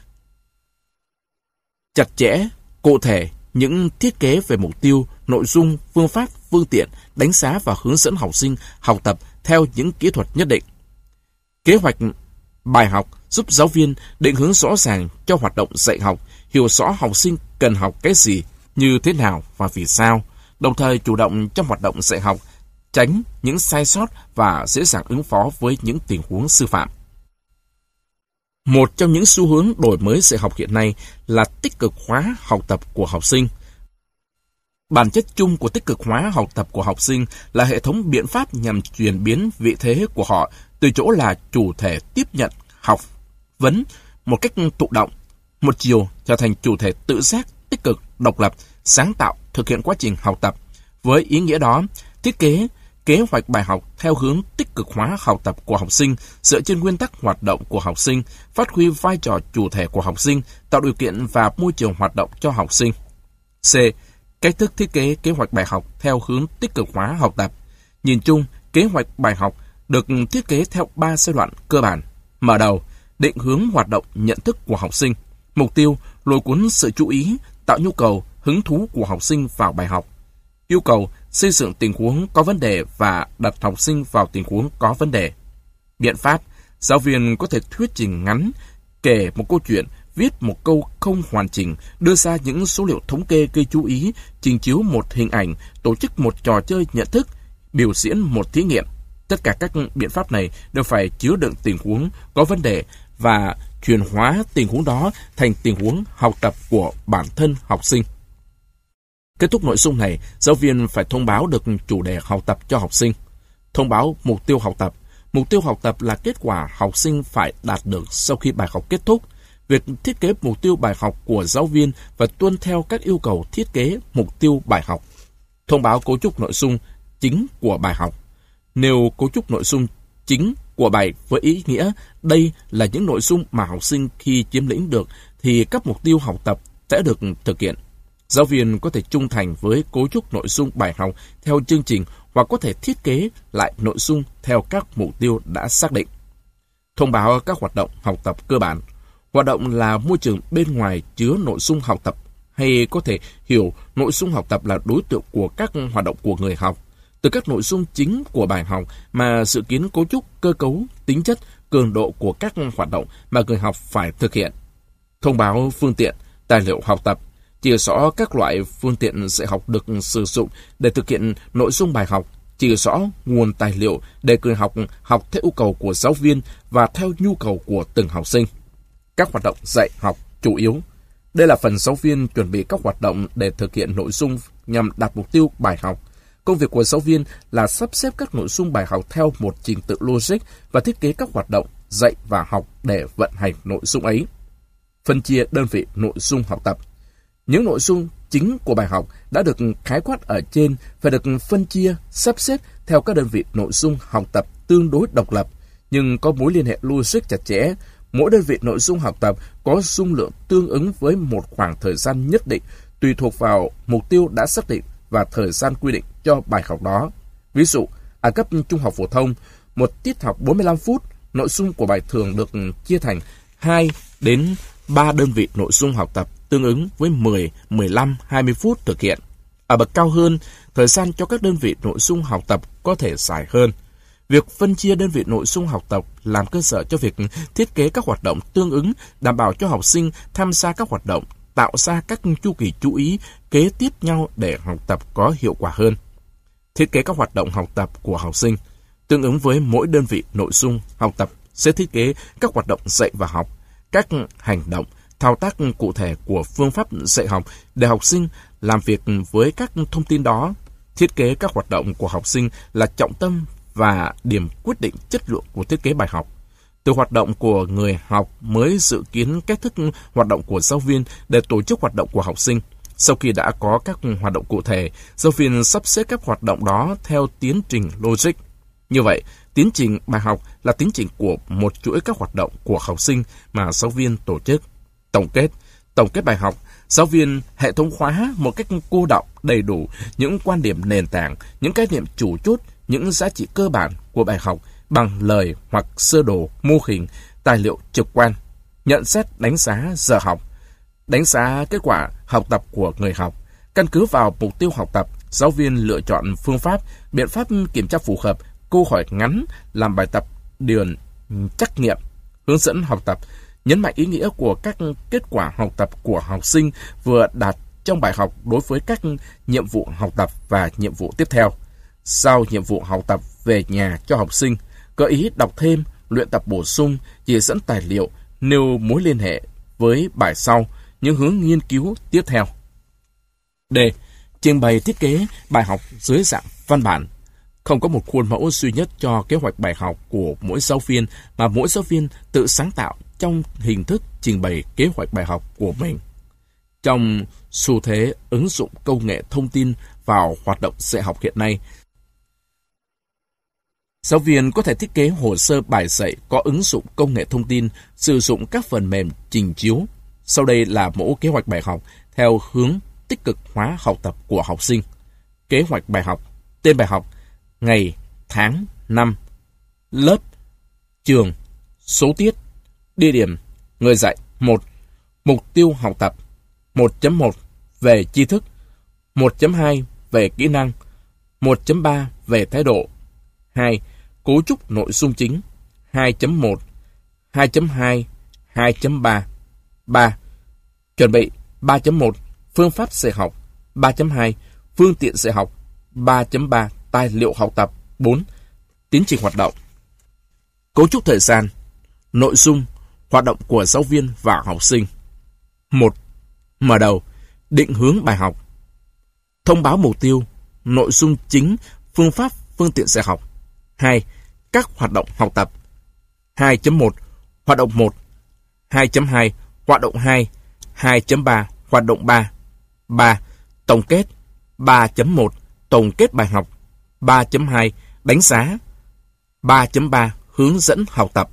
chặt chẽ, cụ thể những thiết kế về mục tiêu, nội dung, phương pháp, phương tiện, đánh giá và hướng dẫn học sinh học tập theo những kỹ thuật nhất định. Kế hoạch bài học giúp giáo viên định hướng rõ ràng cho hoạt động dạy học, hiểu rõ học sinh cần học cái gì, như thế nào và vì sao, đồng thời chủ động trong hoạt động dạy học, tránh những sai sót và dễ dàng ứng phó với những tình huống sư phạm. Một trong những xu hướng đổi mới dạy học hiện nay là tích cực hóa học tập của học sinh. Bản chất chung của tích cực hóa học tập của học sinh là hệ thống biện pháp nhằm chuyển biến vị thế của họ từ chỗ là chủ thể tiếp nhận học vấn một cách thụ động, một chiều trở thành chủ thể tự giác, tích cực, độc lập, sáng tạo, thực hiện quá trình học tập. Với ý nghĩa đó, thiết kế kế hoạch bài học theo hướng tích cực hóa học tập của học sinh dựa trên nguyên tắc hoạt động của học sinh, phát huy vai trò chủ thể của học sinh, tạo điều kiện và môi trường hoạt động cho học sinh. C. Cách thức thiết kế kế hoạch bài học theo hướng tích cực hóa học tập. Nhìn chung, kế hoạch bài học được thiết kế theo 3 giai đoạn cơ bản. Mở đầu, định hướng hoạt động nhận thức của học sinh. Mục tiêu, lôi cuốn sự chú ý, tạo nhu cầu, hứng thú của học sinh vào bài học. Yêu cầu, xây dựng tình huống có vấn đề và đặt học sinh vào tình huống có vấn đề. Biện pháp, giáo viên có thể thuyết trình ngắn, kể một câu chuyện, viết một câu không hoàn chỉnh, đưa ra những số liệu thống kê gây chú ý, trình chiếu một hình ảnh, tổ chức một trò chơi nhận thức, biểu diễn một thí nghiệm. Tất cả các biện pháp này đều phải chứa đựng tình huống có vấn đề và chuyển hóa tình huống đó thành tình huống học tập của bản thân học sinh. Kết thúc nội dung này, giáo viên phải thông báo được chủ đề học tập cho học sinh. Thông báo mục tiêu học tập. Mục tiêu học tập là kết quả học sinh phải đạt được sau khi bài học kết thúc. Việc thiết kế mục tiêu bài học của giáo viên phải tuân theo các yêu cầu thiết kế mục tiêu bài học. Thông báo cấu trúc nội dung chính của bài học. Nêu cấu trúc nội dung chính của bài với ý nghĩa đây là những nội dung mà học sinh khi chiếm lĩnh được thì các mục tiêu học tập sẽ được thực hiện. Giáo viên có thể trung thành với cấu trúc nội dung bài học theo chương trình hoặc có thể thiết kế lại nội dung theo các mục tiêu đã xác định. Thông báo các hoạt động học tập cơ bản. Hoạt động là môi trường bên ngoài chứa nội dung học tập, hay có thể hiểu nội dung học tập là đối tượng của các hoạt động của người học. Từ các nội dung chính của bài học mà dự kiến cấu trúc, cơ cấu, tính chất, cường độ của các hoạt động mà người học phải thực hiện. Thông báo phương tiện, tài liệu học tập, chỉ rõ các loại phương tiện dạy học được sử dụng để thực hiện nội dung bài học, chỉ rõ nguồn tài liệu để người học học theo yêu cầu của giáo viên và theo nhu cầu của từng học sinh. Các hoạt động dạy học chủ yếu. Đây là phần giáo viên chuẩn bị các hoạt động để thực hiện nội dung nhằm đạt mục tiêu bài học. Công việc của giáo viên là sắp xếp các nội dung bài học theo một trình tự logic và thiết kế các hoạt động dạy và học để vận hành nội dung ấy. Phân chia đơn vị nội dung học tập. Những nội dung chính của bài học đã được khái quát ở trên phải được phân chia, sắp xếp theo các đơn vị nội dung học tập tương đối độc lập, nhưng có mối liên hệ logic chặt chẽ. Mỗi đơn vị nội dung học tập có dung lượng tương ứng với một khoảng thời gian nhất định, tùy thuộc vào mục tiêu đã xác định và thời gian quy định cho bài học đó. Ví dụ, ở cấp trung học phổ thông, một tiết học 45 phút, nội dung của bài thường được chia thành 2 đến 3 đơn vị nội dung học tập tương ứng với 10, 15, 20 phút thực hiện. Ở bậc cao hơn, thời gian cho các đơn vị nội dung học tập có thể dài hơn. Việc phân chia đơn vị nội dung học tập làm cơ sở cho việc thiết kế các hoạt động tương ứng, đảm bảo cho học sinh tham gia các hoạt động, tạo ra các chu kỳ chú ý kế tiếp nhau để học tập có hiệu quả hơn. Thiết kế các hoạt động học tập của học sinh. Tương ứng với mỗi đơn vị nội dung học tập sẽ thiết kế các hoạt động dạy và học, các hành động, thao tác cụ thể của phương pháp dạy học để học sinh làm việc với các thông tin đó. Thiết kế các hoạt động của học sinh là trọng tâm và điểm quyết định chất lượng của thiết kế bài học. Từ hoạt động của người học mới dự kiến cách thức hoạt động của giáo viên để tổ chức hoạt động của học sinh. Sau khi đã có các hoạt động cụ thể, giáo viên sắp xếp các hoạt động đó theo tiến trình logic. Như vậy, tiến trình bài học là tiến trình của một chuỗi các hoạt động của học sinh mà giáo viên tổ chức. Tổng kết bài học, giáo viên hệ thống hóa một cách cô đọng đầy đủ những quan điểm nền tảng, những khái niệm chủ chốt, những giá trị cơ bản của bài học bằng lời hoặc sơ đồ, mô hình, tài liệu trực quan, nhận xét đánh giá giờ học, đánh giá kết quả học tập của người học. Căn cứ vào mục tiêu học tập, giáo viên lựa chọn phương pháp, biện pháp kiểm tra phù hợp, câu hỏi ngắn, làm bài tập, điền trắc nghiệm, hướng dẫn học tập, nhấn mạnh ý nghĩa của các kết quả học tập của học sinh vừa đạt trong bài học đối với các nhiệm vụ học tập và nhiệm vụ tiếp theo. Giao nhiệm vụ học tập về nhà cho học sinh, gợi ý đọc thêm, luyện tập bổ sung, chỉ dẫn tài liệu, nêu mối liên hệ với bài sau, những hướng nghiên cứu tiếp theo. D. Trình bày thiết kế bài học dưới dạng văn bản. Không có một khuôn mẫu duy nhất cho kế hoạch bài học của mỗi giáo viên mà mỗi giáo viên tự sáng tạo trong hình thức trình bày kế hoạch bài học của mình. Trong xu thế ứng dụng công nghệ thông tin vào hoạt động dạy học hiện nay, giáo viên có thể thiết kế hồ sơ bài dạy có ứng dụng công nghệ thông tin, sử dụng các phần mềm trình chiếu. Sau đây là mẫu kế hoạch bài học theo hướng tích cực hóa học tập của học sinh. Kế hoạch bài học, tên bài học, ngày, tháng, năm, lớp, trường, số tiết, địa điểm, người dạy. 1. Mục tiêu học tập. 1.1 về tri thức, 1.2 về kỹ năng, 1.3 về thái độ. 2. Cấu trúc nội dung chính. 2.1, 2.2, 2.3. 3. Chuẩn bị. 3.1 Phương pháp dạy học. 3.2 Phương tiện dạy học. 3.3 Tài liệu học tập. 4. Tiến trình hoạt động. Cấu trúc thời gian. Nội dung, Hoạt động của giáo viên và học sinh. 1. Mở đầu, định hướng bài học. Thông báo mục tiêu, nội dung chính, phương pháp, phương tiện dạy học. 2. Các hoạt động học tập. 2.1 Hoạt động 1. 2.2 Hoạt động 2. 2.3 Hoạt động 3. 3. Tổng kết. 3.1 Tổng kết bài học. 3.2 Đánh giá. 3.3 Hướng dẫn học tập.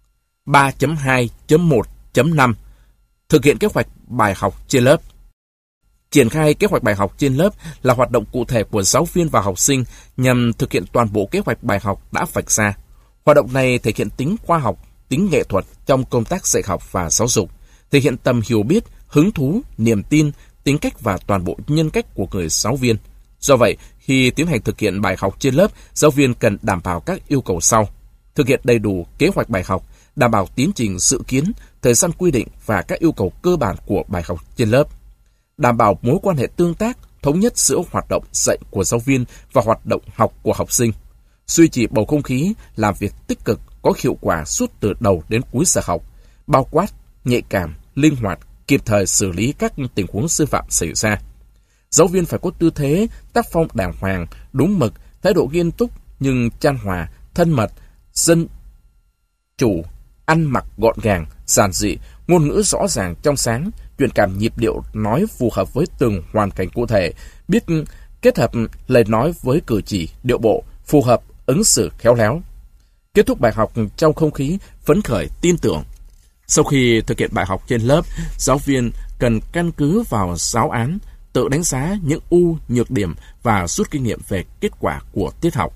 3.2.1.5 Thực hiện kế hoạch bài học trên lớp. Triển khai kế hoạch bài học trên lớp là hoạt động cụ thể của giáo viên và học sinh nhằm thực hiện toàn bộ kế hoạch bài học đã vạch ra. Hoạt động này thể hiện tính khoa học, tính nghệ thuật trong công tác dạy học và giáo dục, thể hiện tầm hiểu biết, hứng thú, niềm tin, tính cách và toàn bộ nhân cách của người giáo viên. Do vậy, khi tiến hành thực hiện bài học trên lớp, giáo viên cần đảm bảo các yêu cầu sau: thực hiện đầy đủ kế hoạch bài học, đảm bảo tiến trình dự kiến, thời gian quy định và các yêu cầu cơ bản của bài học trên lớp, đảm bảo mối quan hệ tương tác, thống nhất giữa hoạt động dạy của giáo viên và hoạt động học của học sinh, duy trì bầu không khí làm việc tích cực, có hiệu quả suốt từ đầu đến cuối giờ học, bao quát, nhạy cảm, linh hoạt, kịp thời xử lý các tình huống sư phạm xảy ra. Giáo viên phải có tư thế, tác phong đàng hoàng, đúng mực, thái độ nghiêm túc nhưng chan hòa, thân mật, dân chủ, ăn mặc gọn gàng, giản dị, ngôn ngữ rõ ràng trong sáng, truyền cảm nhịp điệu nói phù hợp với từng hoàn cảnh cụ thể, biết kết hợp lời nói với cử chỉ, điệu bộ, phù hợp, ứng xử khéo léo. Kết thúc bài học trong không khí phấn khởi, tin tưởng. Sau khi thực hiện bài học trên lớp, giáo viên cần căn cứ vào giáo án, tự đánh giá những ưu, nhược điểm và rút kinh nghiệm về kết quả của tiết học.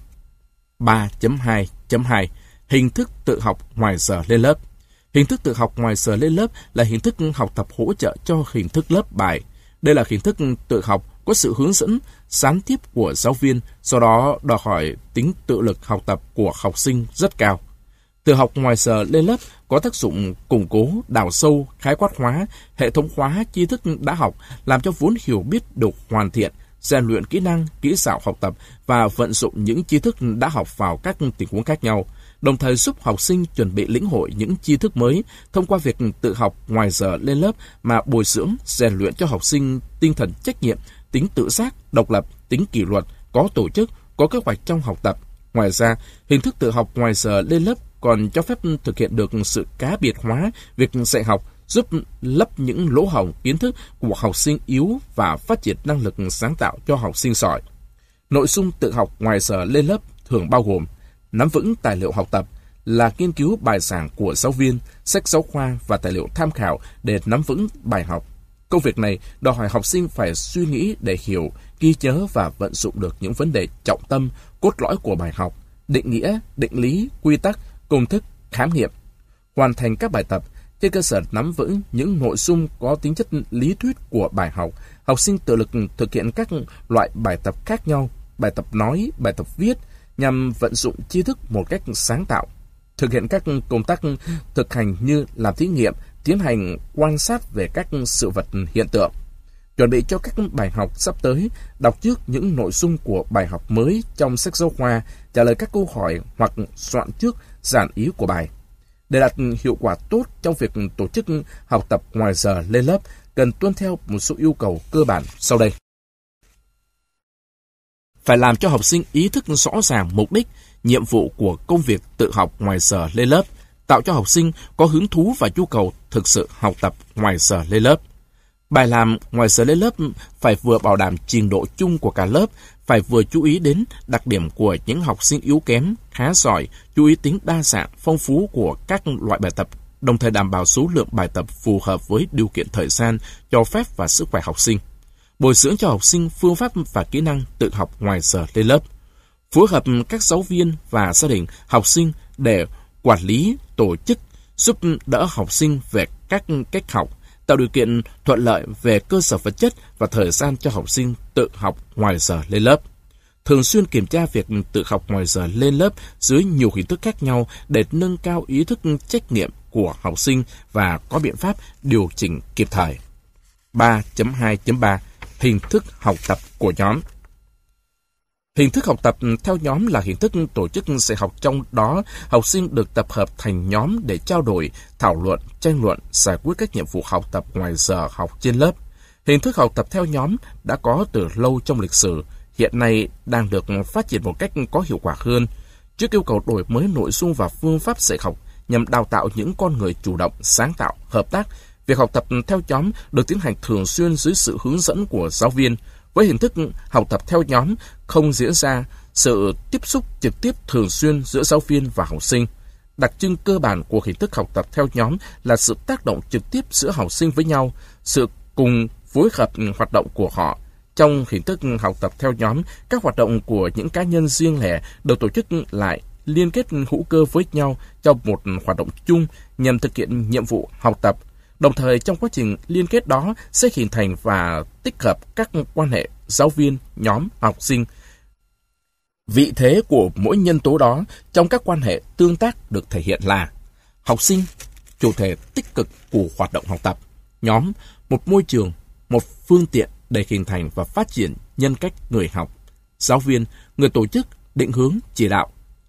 3.2.2 Hình thức tự học ngoài giờ lên lớp. Hình thức tự học ngoài giờ lên lớp là hình thức học tập hỗ trợ cho hình thức lớp bài. Đây là hình thức tự học có sự hướng dẫn, gián tiếp của giáo viên, do đó đòi hỏi tính tự lực học tập của học sinh rất cao. Tự học ngoài giờ lên lớp có tác dụng củng cố, đào sâu, khái quát hóa, hệ thống hóa tri thức đã học, làm cho vốn hiểu biết được hoàn thiện, rèn luyện kỹ năng, kỹ xảo học tập và vận dụng những tri thức đã học vào các tình huống khác nhau, đồng thời giúp học sinh chuẩn bị lĩnh hội những tri thức mới thông qua việc tự học ngoài giờ lên lớp mà bồi dưỡng, rèn luyện cho học sinh tinh thần trách nhiệm, tính tự giác, độc lập, tính kỷ luật, có tổ chức, có kế hoạch trong học tập. Ngoài ra, hình thức tự học ngoài giờ lên lớp còn cho phép thực hiện được sự cá biệt hóa việc dạy học, giúp lấp những lỗ hổng kiến thức của học sinh yếu và phát triển năng lực sáng tạo cho học sinh giỏi. Nội dung tự học ngoài giờ lên lớp thường bao gồm nắm vững tài liệu học tập, là nghiên cứu bài giảng của giáo viên, sách giáo khoa và tài liệu tham khảo để nắm vững bài học. Công việc này đòi hỏi học sinh phải suy nghĩ để hiểu, ghi nhớ và vận dụng được những vấn đề trọng tâm, cốt lõi của bài học, định nghĩa, định lý, quy tắc, công thức, khám nghiệm. Hoàn thành các bài tập trên cơ sở nắm vững những nội dung có tính chất lý thuyết của bài học. Học sinh tự lực thực hiện các loại bài tập khác nhau, bài tập nói, bài tập viết, nhằm vận dụng tri thức một cách sáng tạo. Thực hiện các công tác thực hành như làm thí nghiệm, tiến hành quan sát về các sự vật hiện tượng. Chuẩn bị cho các bài học sắp tới, đọc trước những nội dung của bài học mới trong sách giáo khoa, trả lời các câu hỏi hoặc soạn trước giản ý của bài. Để đạt hiệu quả tốt trong việc tổ chức học tập ngoài giờ lên lớp, cần tuân theo một số yêu cầu cơ bản sau đây. Phải làm cho học sinh ý thức rõ ràng mục đích, nhiệm vụ của công việc tự học ngoài giờ lên lớp, tạo cho học sinh có hứng thú và nhu cầu thực sự học tập ngoài giờ lên lớp. Bài làm ngoài giờ lên lớp phải vừa bảo đảm trình độ chung của cả lớp, phải vừa chú ý đến đặc điểm của những học sinh yếu kém, khá giỏi, chú ý tính đa dạng, phong phú của các loại bài tập, đồng thời đảm bảo số lượng bài tập phù hợp với điều kiện thời gian, cho phép và sức khỏe học sinh. Bồi dưỡng cho học sinh phương pháp và kỹ năng tự học ngoài giờ lên lớp. Phối hợp các giáo viên và gia đình, học sinh để quản lý, tổ chức, giúp đỡ học sinh về các cách học, tạo điều kiện thuận lợi về cơ sở vật chất và thời gian cho học sinh tự học ngoài giờ lên lớp. Thường xuyên kiểm tra việc tự học ngoài giờ lên lớp dưới nhiều hình thức khác nhau để nâng cao ý thức trách nhiệm của học sinh và có biện pháp điều chỉnh kịp thời. 3.2.3 Hình thức học tập của nhóm. Hình thức học tập theo nhóm là hình thức tổ chức dạy học, trong đó học sinh được tập hợp thành nhóm để trao đổi, thảo luận, tranh luận, giải quyết các nhiệm vụ học tập ngoài giờ học trên lớp. Hình thức học tập theo nhóm đã có từ lâu trong lịch sử, hiện nay đang được phát triển một cách có hiệu quả hơn. Trước yêu cầu đổi mới nội dung và phương pháp dạy học nhằm đào tạo những con người chủ động, sáng tạo, hợp tác, việc học tập theo nhóm được tiến hành thường xuyên dưới sự hướng dẫn của giáo viên. Với hình thức học tập theo nhóm không diễn ra sự tiếp xúc trực tiếp thường xuyên giữa giáo viên và học sinh. Đặc trưng cơ bản của hình thức học tập theo nhóm là sự tác động trực tiếp giữa học sinh với nhau, sự cùng phối hợp hoạt động của họ. Trong hình thức học tập theo nhóm, các hoạt động của những cá nhân riêng lẻ được tổ chức lại liên kết hữu cơ với nhau trong một hoạt động chung nhằm thực hiện nhiệm vụ học tập. Đồng thời trong quá trình liên kết đó sẽ hình thành và tích hợp các quan hệ giáo viên, nhóm, học sinh. Vị thế của mỗi nhân tố đó trong các quan hệ tương tác được thể hiện là học sinh, chủ thể tích cực của hoạt động học tập, nhóm, một môi trường, một phương tiện để hình thành và phát triển nhân cách người học, giáo viên, người tổ chức, định hướng, chỉ đạo.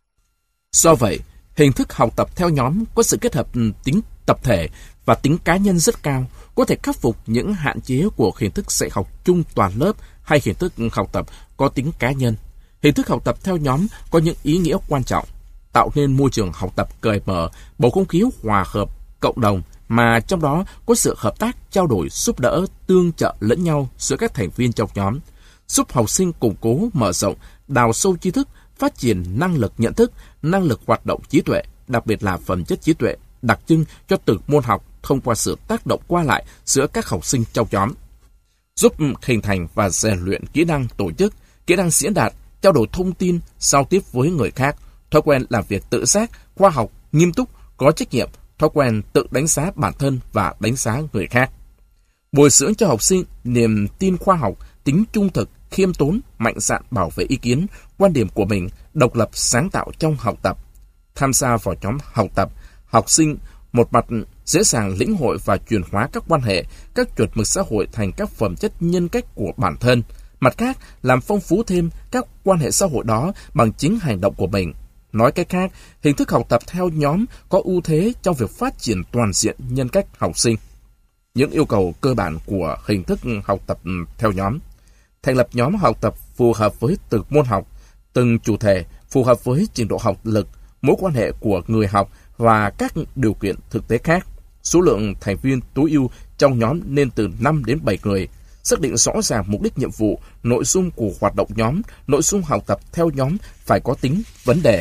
Do vậy, hình thức học tập theo nhóm có sự kết hợp tính tập thể và tính cá nhân rất cao, có thể khắc phục những hạn chế của hình thức dạy học chung toàn lớp hay hình thức học tập có tính cá nhân. Hình thức học tập theo nhóm có những ý nghĩa quan trọng, tạo nên môi trường học tập cởi mở, bầu không khí hòa hợp, cộng đồng, mà trong đó có sự hợp tác, trao đổi, giúp đỡ, tương trợ lẫn nhau giữa các thành viên trong nhóm, giúp học sinh củng cố, mở rộng, đào sâu tri thức, phát triển năng lực nhận thức, năng lực hoạt động trí tuệ, đặc biệt là phẩm chất trí tuệ, đặc trưng cho từng môn học thông qua sự tác động qua lại giữa các học sinh trong nhóm, giúp hình thành và rèn luyện kỹ năng tổ chức, kỹ năng diễn đạt, trao đổi thông tin, giao tiếp với người khác, thói quen làm việc tự giác, khoa học, nghiêm túc, có trách nhiệm, thói quen tự đánh giá bản thân và đánh giá người khác. Bồi dưỡng cho học sinh niềm tin khoa học, tính trung thực, khiêm tốn, mạnh dạn bảo vệ ý kiến, quan điểm của mình, độc lập, sáng tạo trong học tập. Tham gia vào nhóm học tập, học sinh một mặt dễ dàng lĩnh hội và chuyển hóa các quan hệ, các chuẩn mực xã hội thành các phẩm chất nhân cách của bản thân. Mặt khác, làm phong phú thêm các quan hệ xã hội đó bằng chính hành động của mình. Nói cách khác, hình thức học tập theo nhóm có ưu thế trong việc phát triển toàn diện nhân cách học sinh. Những yêu cầu cơ bản của hình thức học tập theo nhóm: thành lập nhóm học tập phù hợp với từng môn học, từng chủ thể, phù hợp với trình độ học lực, mối quan hệ của người học và các điều kiện thực tế khác. Số lượng thành viên tối ưu trong nhóm nên từ 5 đến 7 người. Xác định rõ ràng mục đích, nhiệm vụ, nội dung của hoạt động nhóm, nội dung học tập theo nhóm phải có tính vấn đề.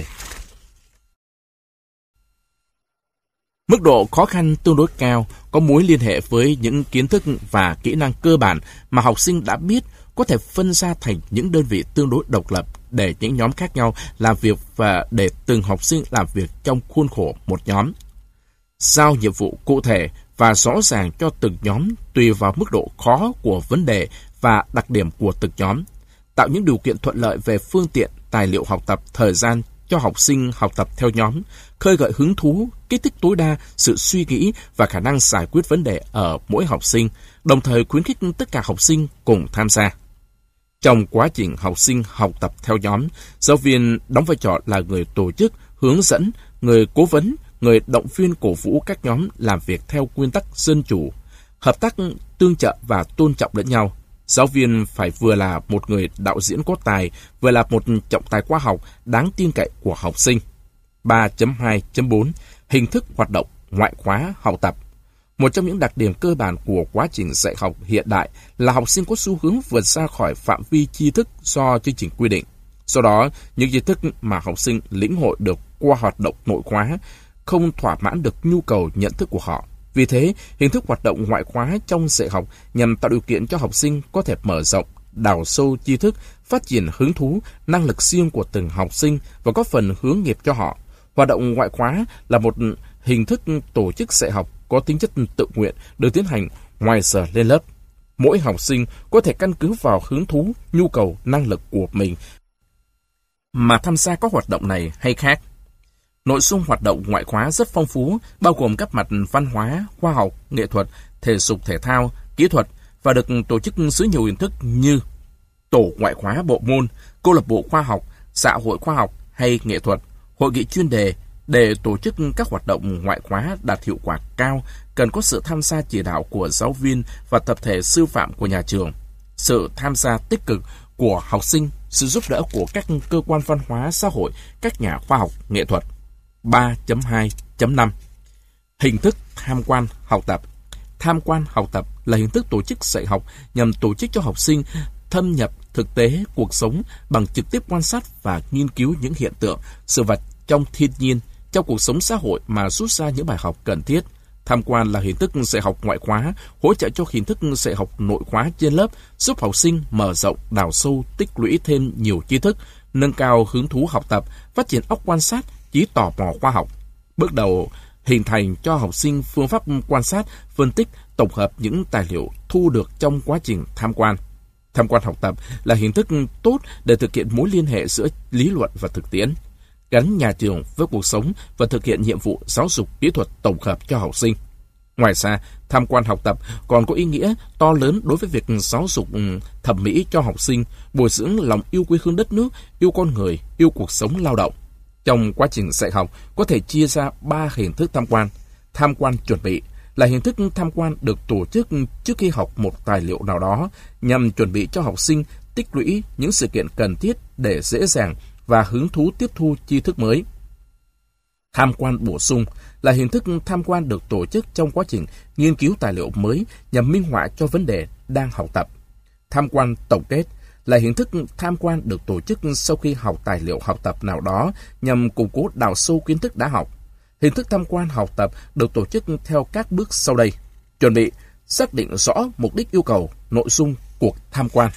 Mức độ khó khăn tương đối cao có mối liên hệ với những kiến thức và kỹ năng cơ bản mà học sinh đã biết, có thể phân ra thành những đơn vị tương đối độc lập để những nhóm khác nhau làm việc và để từng học sinh làm việc trong khuôn khổ một nhóm. Giao nhiệm vụ cụ thể và rõ ràng cho từng nhóm tùy vào mức độ khó của vấn đề và đặc điểm của từng nhóm. Tạo những điều kiện thuận lợi về phương tiện, tài liệu học tập, thời gian cho học sinh học tập theo nhóm, khơi gợi hứng thú, kích thích tối đa sự suy nghĩ và khả năng giải quyết vấn đề ở mỗi học sinh, đồng thời khuyến khích tất cả học sinh cùng tham gia. Trong quá trình học sinh học tập theo nhóm, giáo viên đóng vai trò là người tổ chức, hướng dẫn, người cố vấn, người động viên cổ vũ các nhóm làm việc theo nguyên tắc dân chủ, hợp tác, tương trợ và tôn trọng lẫn nhau. Giáo viên phải vừa là một người đạo diễn có tài, vừa là một trọng tài khoa học đáng tin cậy của học sinh. 3.2.4 Hình thức hoạt động ngoại khóa học tập. Một trong những đặc điểm cơ bản của quá trình dạy học hiện đại là học sinh có xu hướng vượt ra khỏi phạm vi tri thức do chương trình quy định. Do đó, những tri thức mà học sinh lĩnh hội được qua hoạt động nội khóa không thỏa mãn được nhu cầu nhận thức của họ. Vì thế, hình thức hoạt động ngoại khóa trong dạy học nhằm tạo điều kiện cho học sinh có thể mở rộng, đào sâu tri thức, phát triển hứng thú, năng lực riêng của từng học sinh và góp phần hướng nghiệp cho họ. Hoạt động ngoại khóa là một hình thức tổ chức dạy học có tính chất tự nguyện được tiến hành ngoài giờ lên lớp. Mỗi học sinh có thể căn cứ vào hứng thú, nhu cầu, năng lực của mình mà tham gia các hoạt động này hay khác. Nội dung hoạt động ngoại khóa rất phong phú, bao gồm các mặt văn hóa, khoa học, nghệ thuật, thể dục thể thao, kỹ thuật và được tổ chức dưới nhiều hình thức như tổ ngoại khóa bộ môn, câu lạc bộ khoa học, xã hội khoa học hay nghệ thuật, hội nghị chuyên đề. Để tổ chức các hoạt động ngoại khóa đạt hiệu quả cao, cần có sự tham gia chỉ đạo của giáo viên và tập thể sư phạm của nhà trường, sự tham gia tích cực của học sinh, sự giúp đỡ của các cơ quan văn hóa xã hội, các nhà khoa học, nghệ thuật. 3.2.5 Hình thức tham quan học tập. Tham quan học tập là hình thức tổ chức dạy học nhằm tổ chức cho học sinh thâm nhập thực tế cuộc sống bằng trực tiếp quan sát và nghiên cứu những hiện tượng, sự vật trong thiên nhiên, trong cuộc sống xã hội mà rút ra những bài học cần thiết. Tham quan là hình thức dạy học ngoại khóa, hỗ trợ cho hình thức dạy học nội khóa trên lớp, giúp học sinh mở rộng, đào sâu, tích lũy thêm nhiều tri thức, nâng cao hứng thú học tập, phát triển óc quan sát, trí tò mò khoa học. Bước đầu, hình thành cho học sinh phương pháp quan sát, phân tích, tổng hợp những tài liệu thu được trong quá trình tham quan. Tham quan học tập là hình thức tốt để thực hiện mối liên hệ giữa lý luận và thực tiễn, gắn nhà trường với cuộc sống và thực hiện nhiệm vụ giáo dục kỹ thuật tổng hợp cho học sinh. Ngoài ra, tham quan học tập còn có ý nghĩa to lớn đối với việc giáo dục thẩm mỹ cho học sinh, bồi dưỡng lòng yêu quê hương đất nước, yêu con người, yêu cuộc sống lao động. Trong quá trình dạy học có thể chia ra 3 hình thức tham quan. Tham quan chuẩn bị là hình thức tham quan được tổ chức trước khi học một tài liệu nào đó nhằm chuẩn bị cho học sinh tích lũy những sự kiện cần thiết để dễ dàng và hứng thú tiếp thu tri thức mới. Tham quan bổ sung là hình thức tham quan được tổ chức trong quá trình nghiên cứu tài liệu mới nhằm minh họa cho vấn đề đang học tập. Tham quan tổng kết là hình thức tham quan được tổ chức sau khi học tài liệu học tập nào đó nhằm củng cố đào sâu kiến thức đã học. Hình thức tham quan học tập được tổ chức theo các bước sau đây. Chuẩn bị, xác định rõ mục đích yêu cầu, nội dung cuộc tham quan.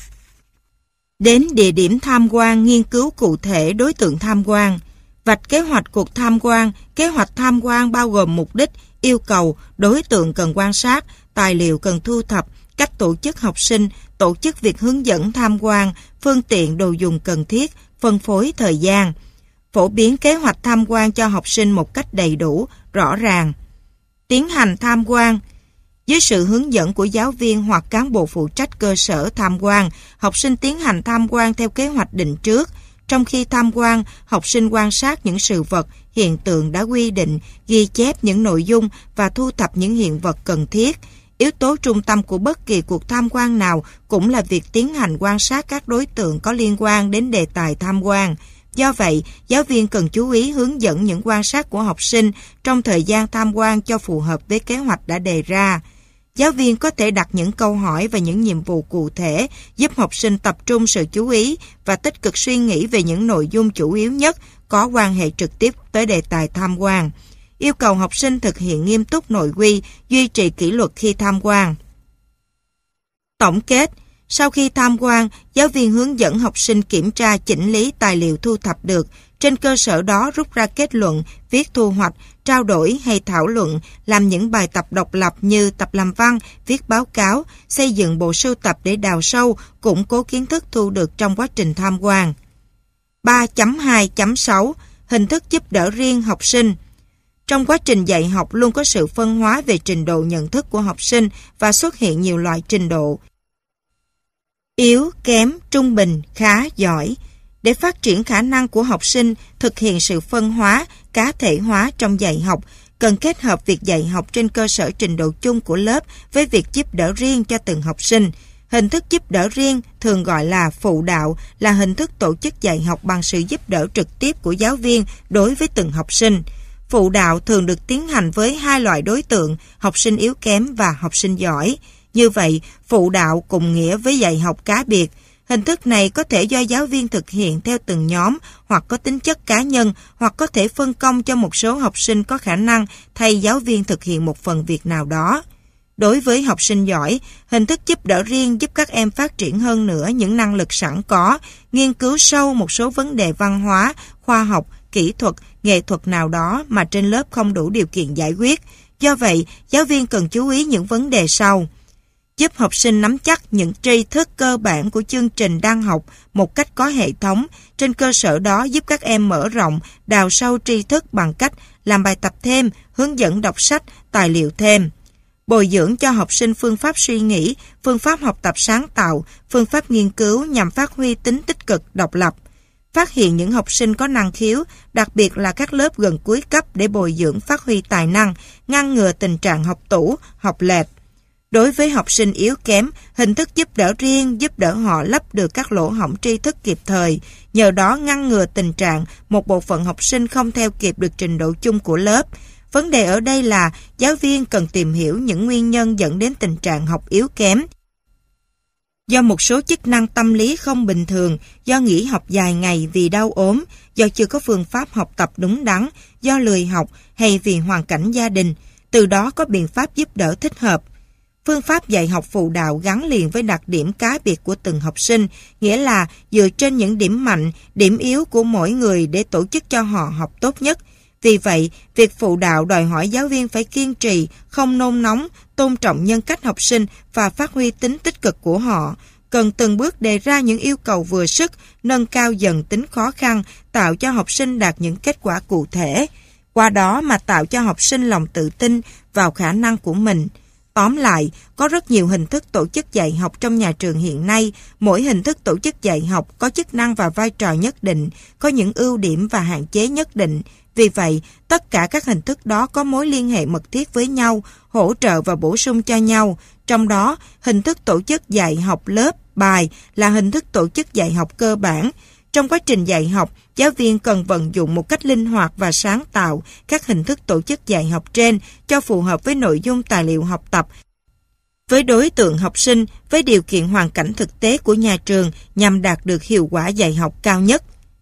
Đến địa điểm tham quan, nghiên cứu cụ thể đối tượng tham quan. Vạch kế hoạch cuộc tham quan. Kế hoạch tham quan bao gồm mục đích, yêu cầu, đối tượng cần quan sát, tài liệu cần thu thập, cách tổ chức học sinh, tổ chức việc hướng dẫn tham quan, phương tiện đồ dùng cần thiết, phân phối thời gian. Phổ biến kế hoạch tham quan cho học sinh một cách đầy đủ, rõ ràng. Tiến hành tham quan. Dưới sự hướng dẫn của giáo viên hoặc cán bộ phụ trách cơ sở tham quan, học sinh tiến hành tham quan theo kế hoạch định trước. Trong khi tham quan, học sinh quan sát những sự vật, hiện tượng đã quy định, ghi chép những nội dung và thu thập những hiện vật cần thiết. Yếu tố trung tâm của bất kỳ cuộc tham quan nào cũng là việc tiến hành quan sát các đối tượng có liên quan đến đề tài tham quan. Do vậy, giáo viên cần chú ý hướng dẫn những quan sát của học sinh trong thời gian tham quan cho phù hợp với kế hoạch đã đề ra. Giáo viên có thể đặt những câu hỏi và những nhiệm vụ cụ thể giúp học sinh tập trung sự chú ý và tích cực suy nghĩ về những nội dung chủ yếu nhất có quan hệ trực tiếp tới đề tài tham quan. Yêu cầu học sinh thực hiện nghiêm túc nội quy, duy trì kỷ luật khi tham quan. Tổng kết. Sau khi tham quan, giáo viên hướng dẫn học sinh kiểm tra chỉnh lý tài liệu thu thập được. Trên cơ sở đó rút ra kết luận, viết thu hoạch, trao đổi hay thảo luận, làm những bài tập độc lập như tập làm văn, viết báo cáo, xây dựng bộ sưu tập để đào sâu, củng cố kiến thức thu được trong quá trình tham quan. 3.2.6 Hình thức giúp đỡ riêng học sinh. Trong quá trình dạy học luôn có sự phân hóa về trình độ nhận thức của học sinh và xuất hiện nhiều loại trình độ: yếu, kém, trung bình, khá, giỏi. Để phát triển khả năng của học sinh, thực hiện sự phân hóa, cá thể hóa trong dạy học, cần kết hợp việc dạy học trên cơ sở trình độ chung của lớp với việc giúp đỡ riêng cho từng học sinh. Hình thức giúp đỡ riêng, thường gọi là phụ đạo, là hình thức tổ chức dạy học bằng sự giúp đỡ trực tiếp của giáo viên đối với từng học sinh. Phụ đạo thường được tiến hành với hai loại đối tượng, học sinh yếu kém và học sinh giỏi. Như vậy, phụ đạo cùng nghĩa với dạy học cá biệt. Hình thức này có thể do giáo viên thực hiện theo từng nhóm, hoặc có tính chất cá nhân, hoặc có thể phân công cho một số học sinh có khả năng thay giáo viên thực hiện một phần việc nào đó. Đối với học sinh giỏi, hình thức giúp đỡ riêng giúp các em phát triển hơn nữa những năng lực sẵn có, nghiên cứu sâu một số vấn đề văn hóa, khoa học, kỹ thuật, nghệ thuật nào đó mà trên lớp không đủ điều kiện giải quyết. Do vậy, giáo viên cần chú ý những vấn đề sau: giúp học sinh nắm chắc những tri thức cơ bản của chương trình đang học một cách có hệ thống, trên cơ sở đó giúp các em mở rộng, đào sâu tri thức bằng cách làm bài tập thêm, hướng dẫn đọc sách, tài liệu thêm. bồi dưỡng cho học sinh phương pháp suy nghĩ, phương pháp học tập sáng tạo, phương pháp nghiên cứu nhằm phát huy tính tích cực, độc lập. Phát hiện những học sinh có năng khiếu, đặc biệt là các lớp gần cuối cấp để bồi dưỡng phát huy tài năng, ngăn ngừa tình trạng học tủ, học lệch. Đối với học sinh yếu kém, hình thức giúp đỡ riêng giúp đỡ họ lấp được các lỗ hổng tri thức kịp thời, nhờ đó ngăn ngừa tình trạng một bộ phận học sinh không theo kịp được trình độ chung của lớp. Vấn đề ở đây là giáo viên cần tìm hiểu những nguyên nhân dẫn đến tình trạng học yếu kém. Do một số chức năng tâm lý không bình thường, do nghỉ học dài ngày vì đau ốm, do chưa có phương pháp học tập đúng đắn, do lười học hay vì hoàn cảnh gia đình, từ đó có biện pháp giúp đỡ thích hợp. Phương pháp dạy học phụ đạo gắn liền với đặc điểm cá biệt của từng học sinh, nghĩa là dựa trên những điểm mạnh, điểm yếu của mỗi người để tổ chức cho họ học tốt nhất. Vì vậy, việc phụ đạo đòi hỏi giáo viên phải kiên trì, không nôn nóng, tôn trọng nhân cách học sinh và phát huy tính tích cực của họ. Cần từng bước đề ra những yêu cầu vừa sức, nâng cao dần tính khó khăn, tạo cho học sinh đạt những kết quả cụ thể. Qua đó mà tạo cho học sinh lòng tự tin vào khả năng của mình. Tóm lại, có rất nhiều hình thức tổ chức dạy học trong nhà trường hiện nay. Mỗi hình thức tổ chức dạy học có chức năng và vai trò nhất định, có những ưu điểm và hạn chế nhất định. Vì vậy, tất cả các hình thức đó có mối liên hệ mật thiết với nhau, hỗ trợ và bổ sung cho nhau. Trong đó, hình thức tổ chức dạy học lớp, bài là hình thức tổ chức dạy học cơ bản. Trong quá trình dạy học, giáo viên cần vận dụng một cách linh hoạt và sáng tạo các hình thức tổ chức dạy học trên cho phù hợp với nội dung tài liệu học tập, với đối tượng học sinh, với điều kiện hoàn cảnh thực tế của nhà trường nhằm đạt được hiệu quả dạy học cao nhất.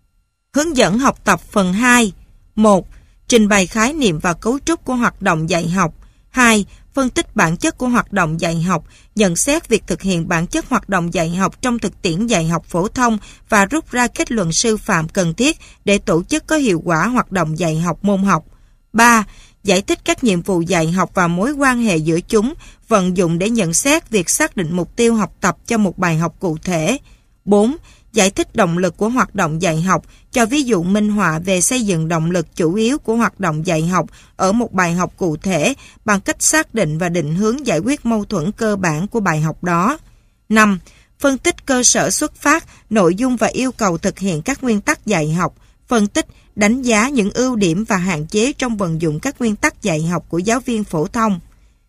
Hướng dẫn học tập phần 2. 1. Trình bày khái niệm và cấu trúc của hoạt động dạy học. 2. Phân tích bản chất của hoạt động dạy học, nhận xét việc thực hiện bản chất hoạt động dạy học trong thực tiễn dạy học phổ thông và rút ra kết luận sư phạm cần thiết để tổ chức có hiệu quả hoạt động dạy học môn học. 3. Giải thích các nhiệm vụ dạy học và mối quan hệ giữa chúng, vận dụng để nhận xét việc xác định mục tiêu học tập cho một bài học cụ thể. 4. Giải thích động lực của hoạt động dạy học, cho ví dụ minh họa về xây dựng động lực chủ yếu của hoạt động dạy học ở một bài học cụ thể bằng cách xác định và định hướng giải quyết mâu thuẫn cơ bản của bài học đó. 5. Phân tích cơ sở xuất phát, nội dung và yêu cầu thực hiện các nguyên tắc dạy học, phân tích, đánh giá những ưu điểm và hạn chế trong vận dụng các nguyên tắc dạy học của giáo viên phổ thông.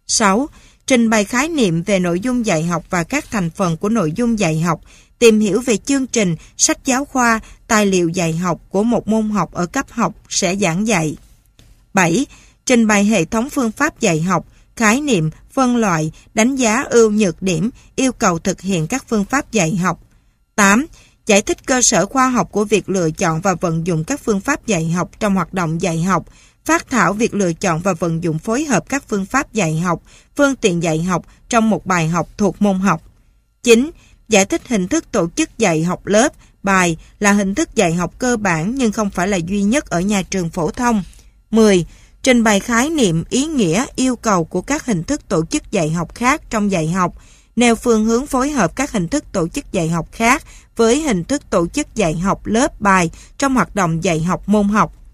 6. Trình bày khái niệm về nội dung dạy học và các thành phần của nội dung dạy học, tìm hiểu về chương trình, sách giáo khoa, tài liệu dạy học của một môn học ở cấp học sẽ giảng dạy. 7. Trình bày hệ thống phương pháp dạy học, khái niệm, phân loại, đánh giá ưu nhược điểm, yêu cầu thực hiện các phương pháp dạy học. 8. Giải thích cơ sở khoa học của việc lựa chọn và vận dụng các phương pháp dạy học trong hoạt động dạy học, phát thảo việc lựa chọn và vận dụng phối hợp các phương pháp dạy học, phương tiện dạy học trong một bài học thuộc môn học. 9. Giải thích hình thức tổ chức dạy học lớp, bài là hình thức dạy học cơ bản nhưng không phải là duy nhất ở nhà trường phổ thông. 10. Trình bày khái niệm, ý nghĩa, yêu cầu của các hình thức tổ chức dạy học khác trong dạy học, nêu phương hướng phối hợp các hình thức tổ chức dạy học khác với hình thức tổ chức dạy học lớp, bài trong hoạt động dạy học môn học.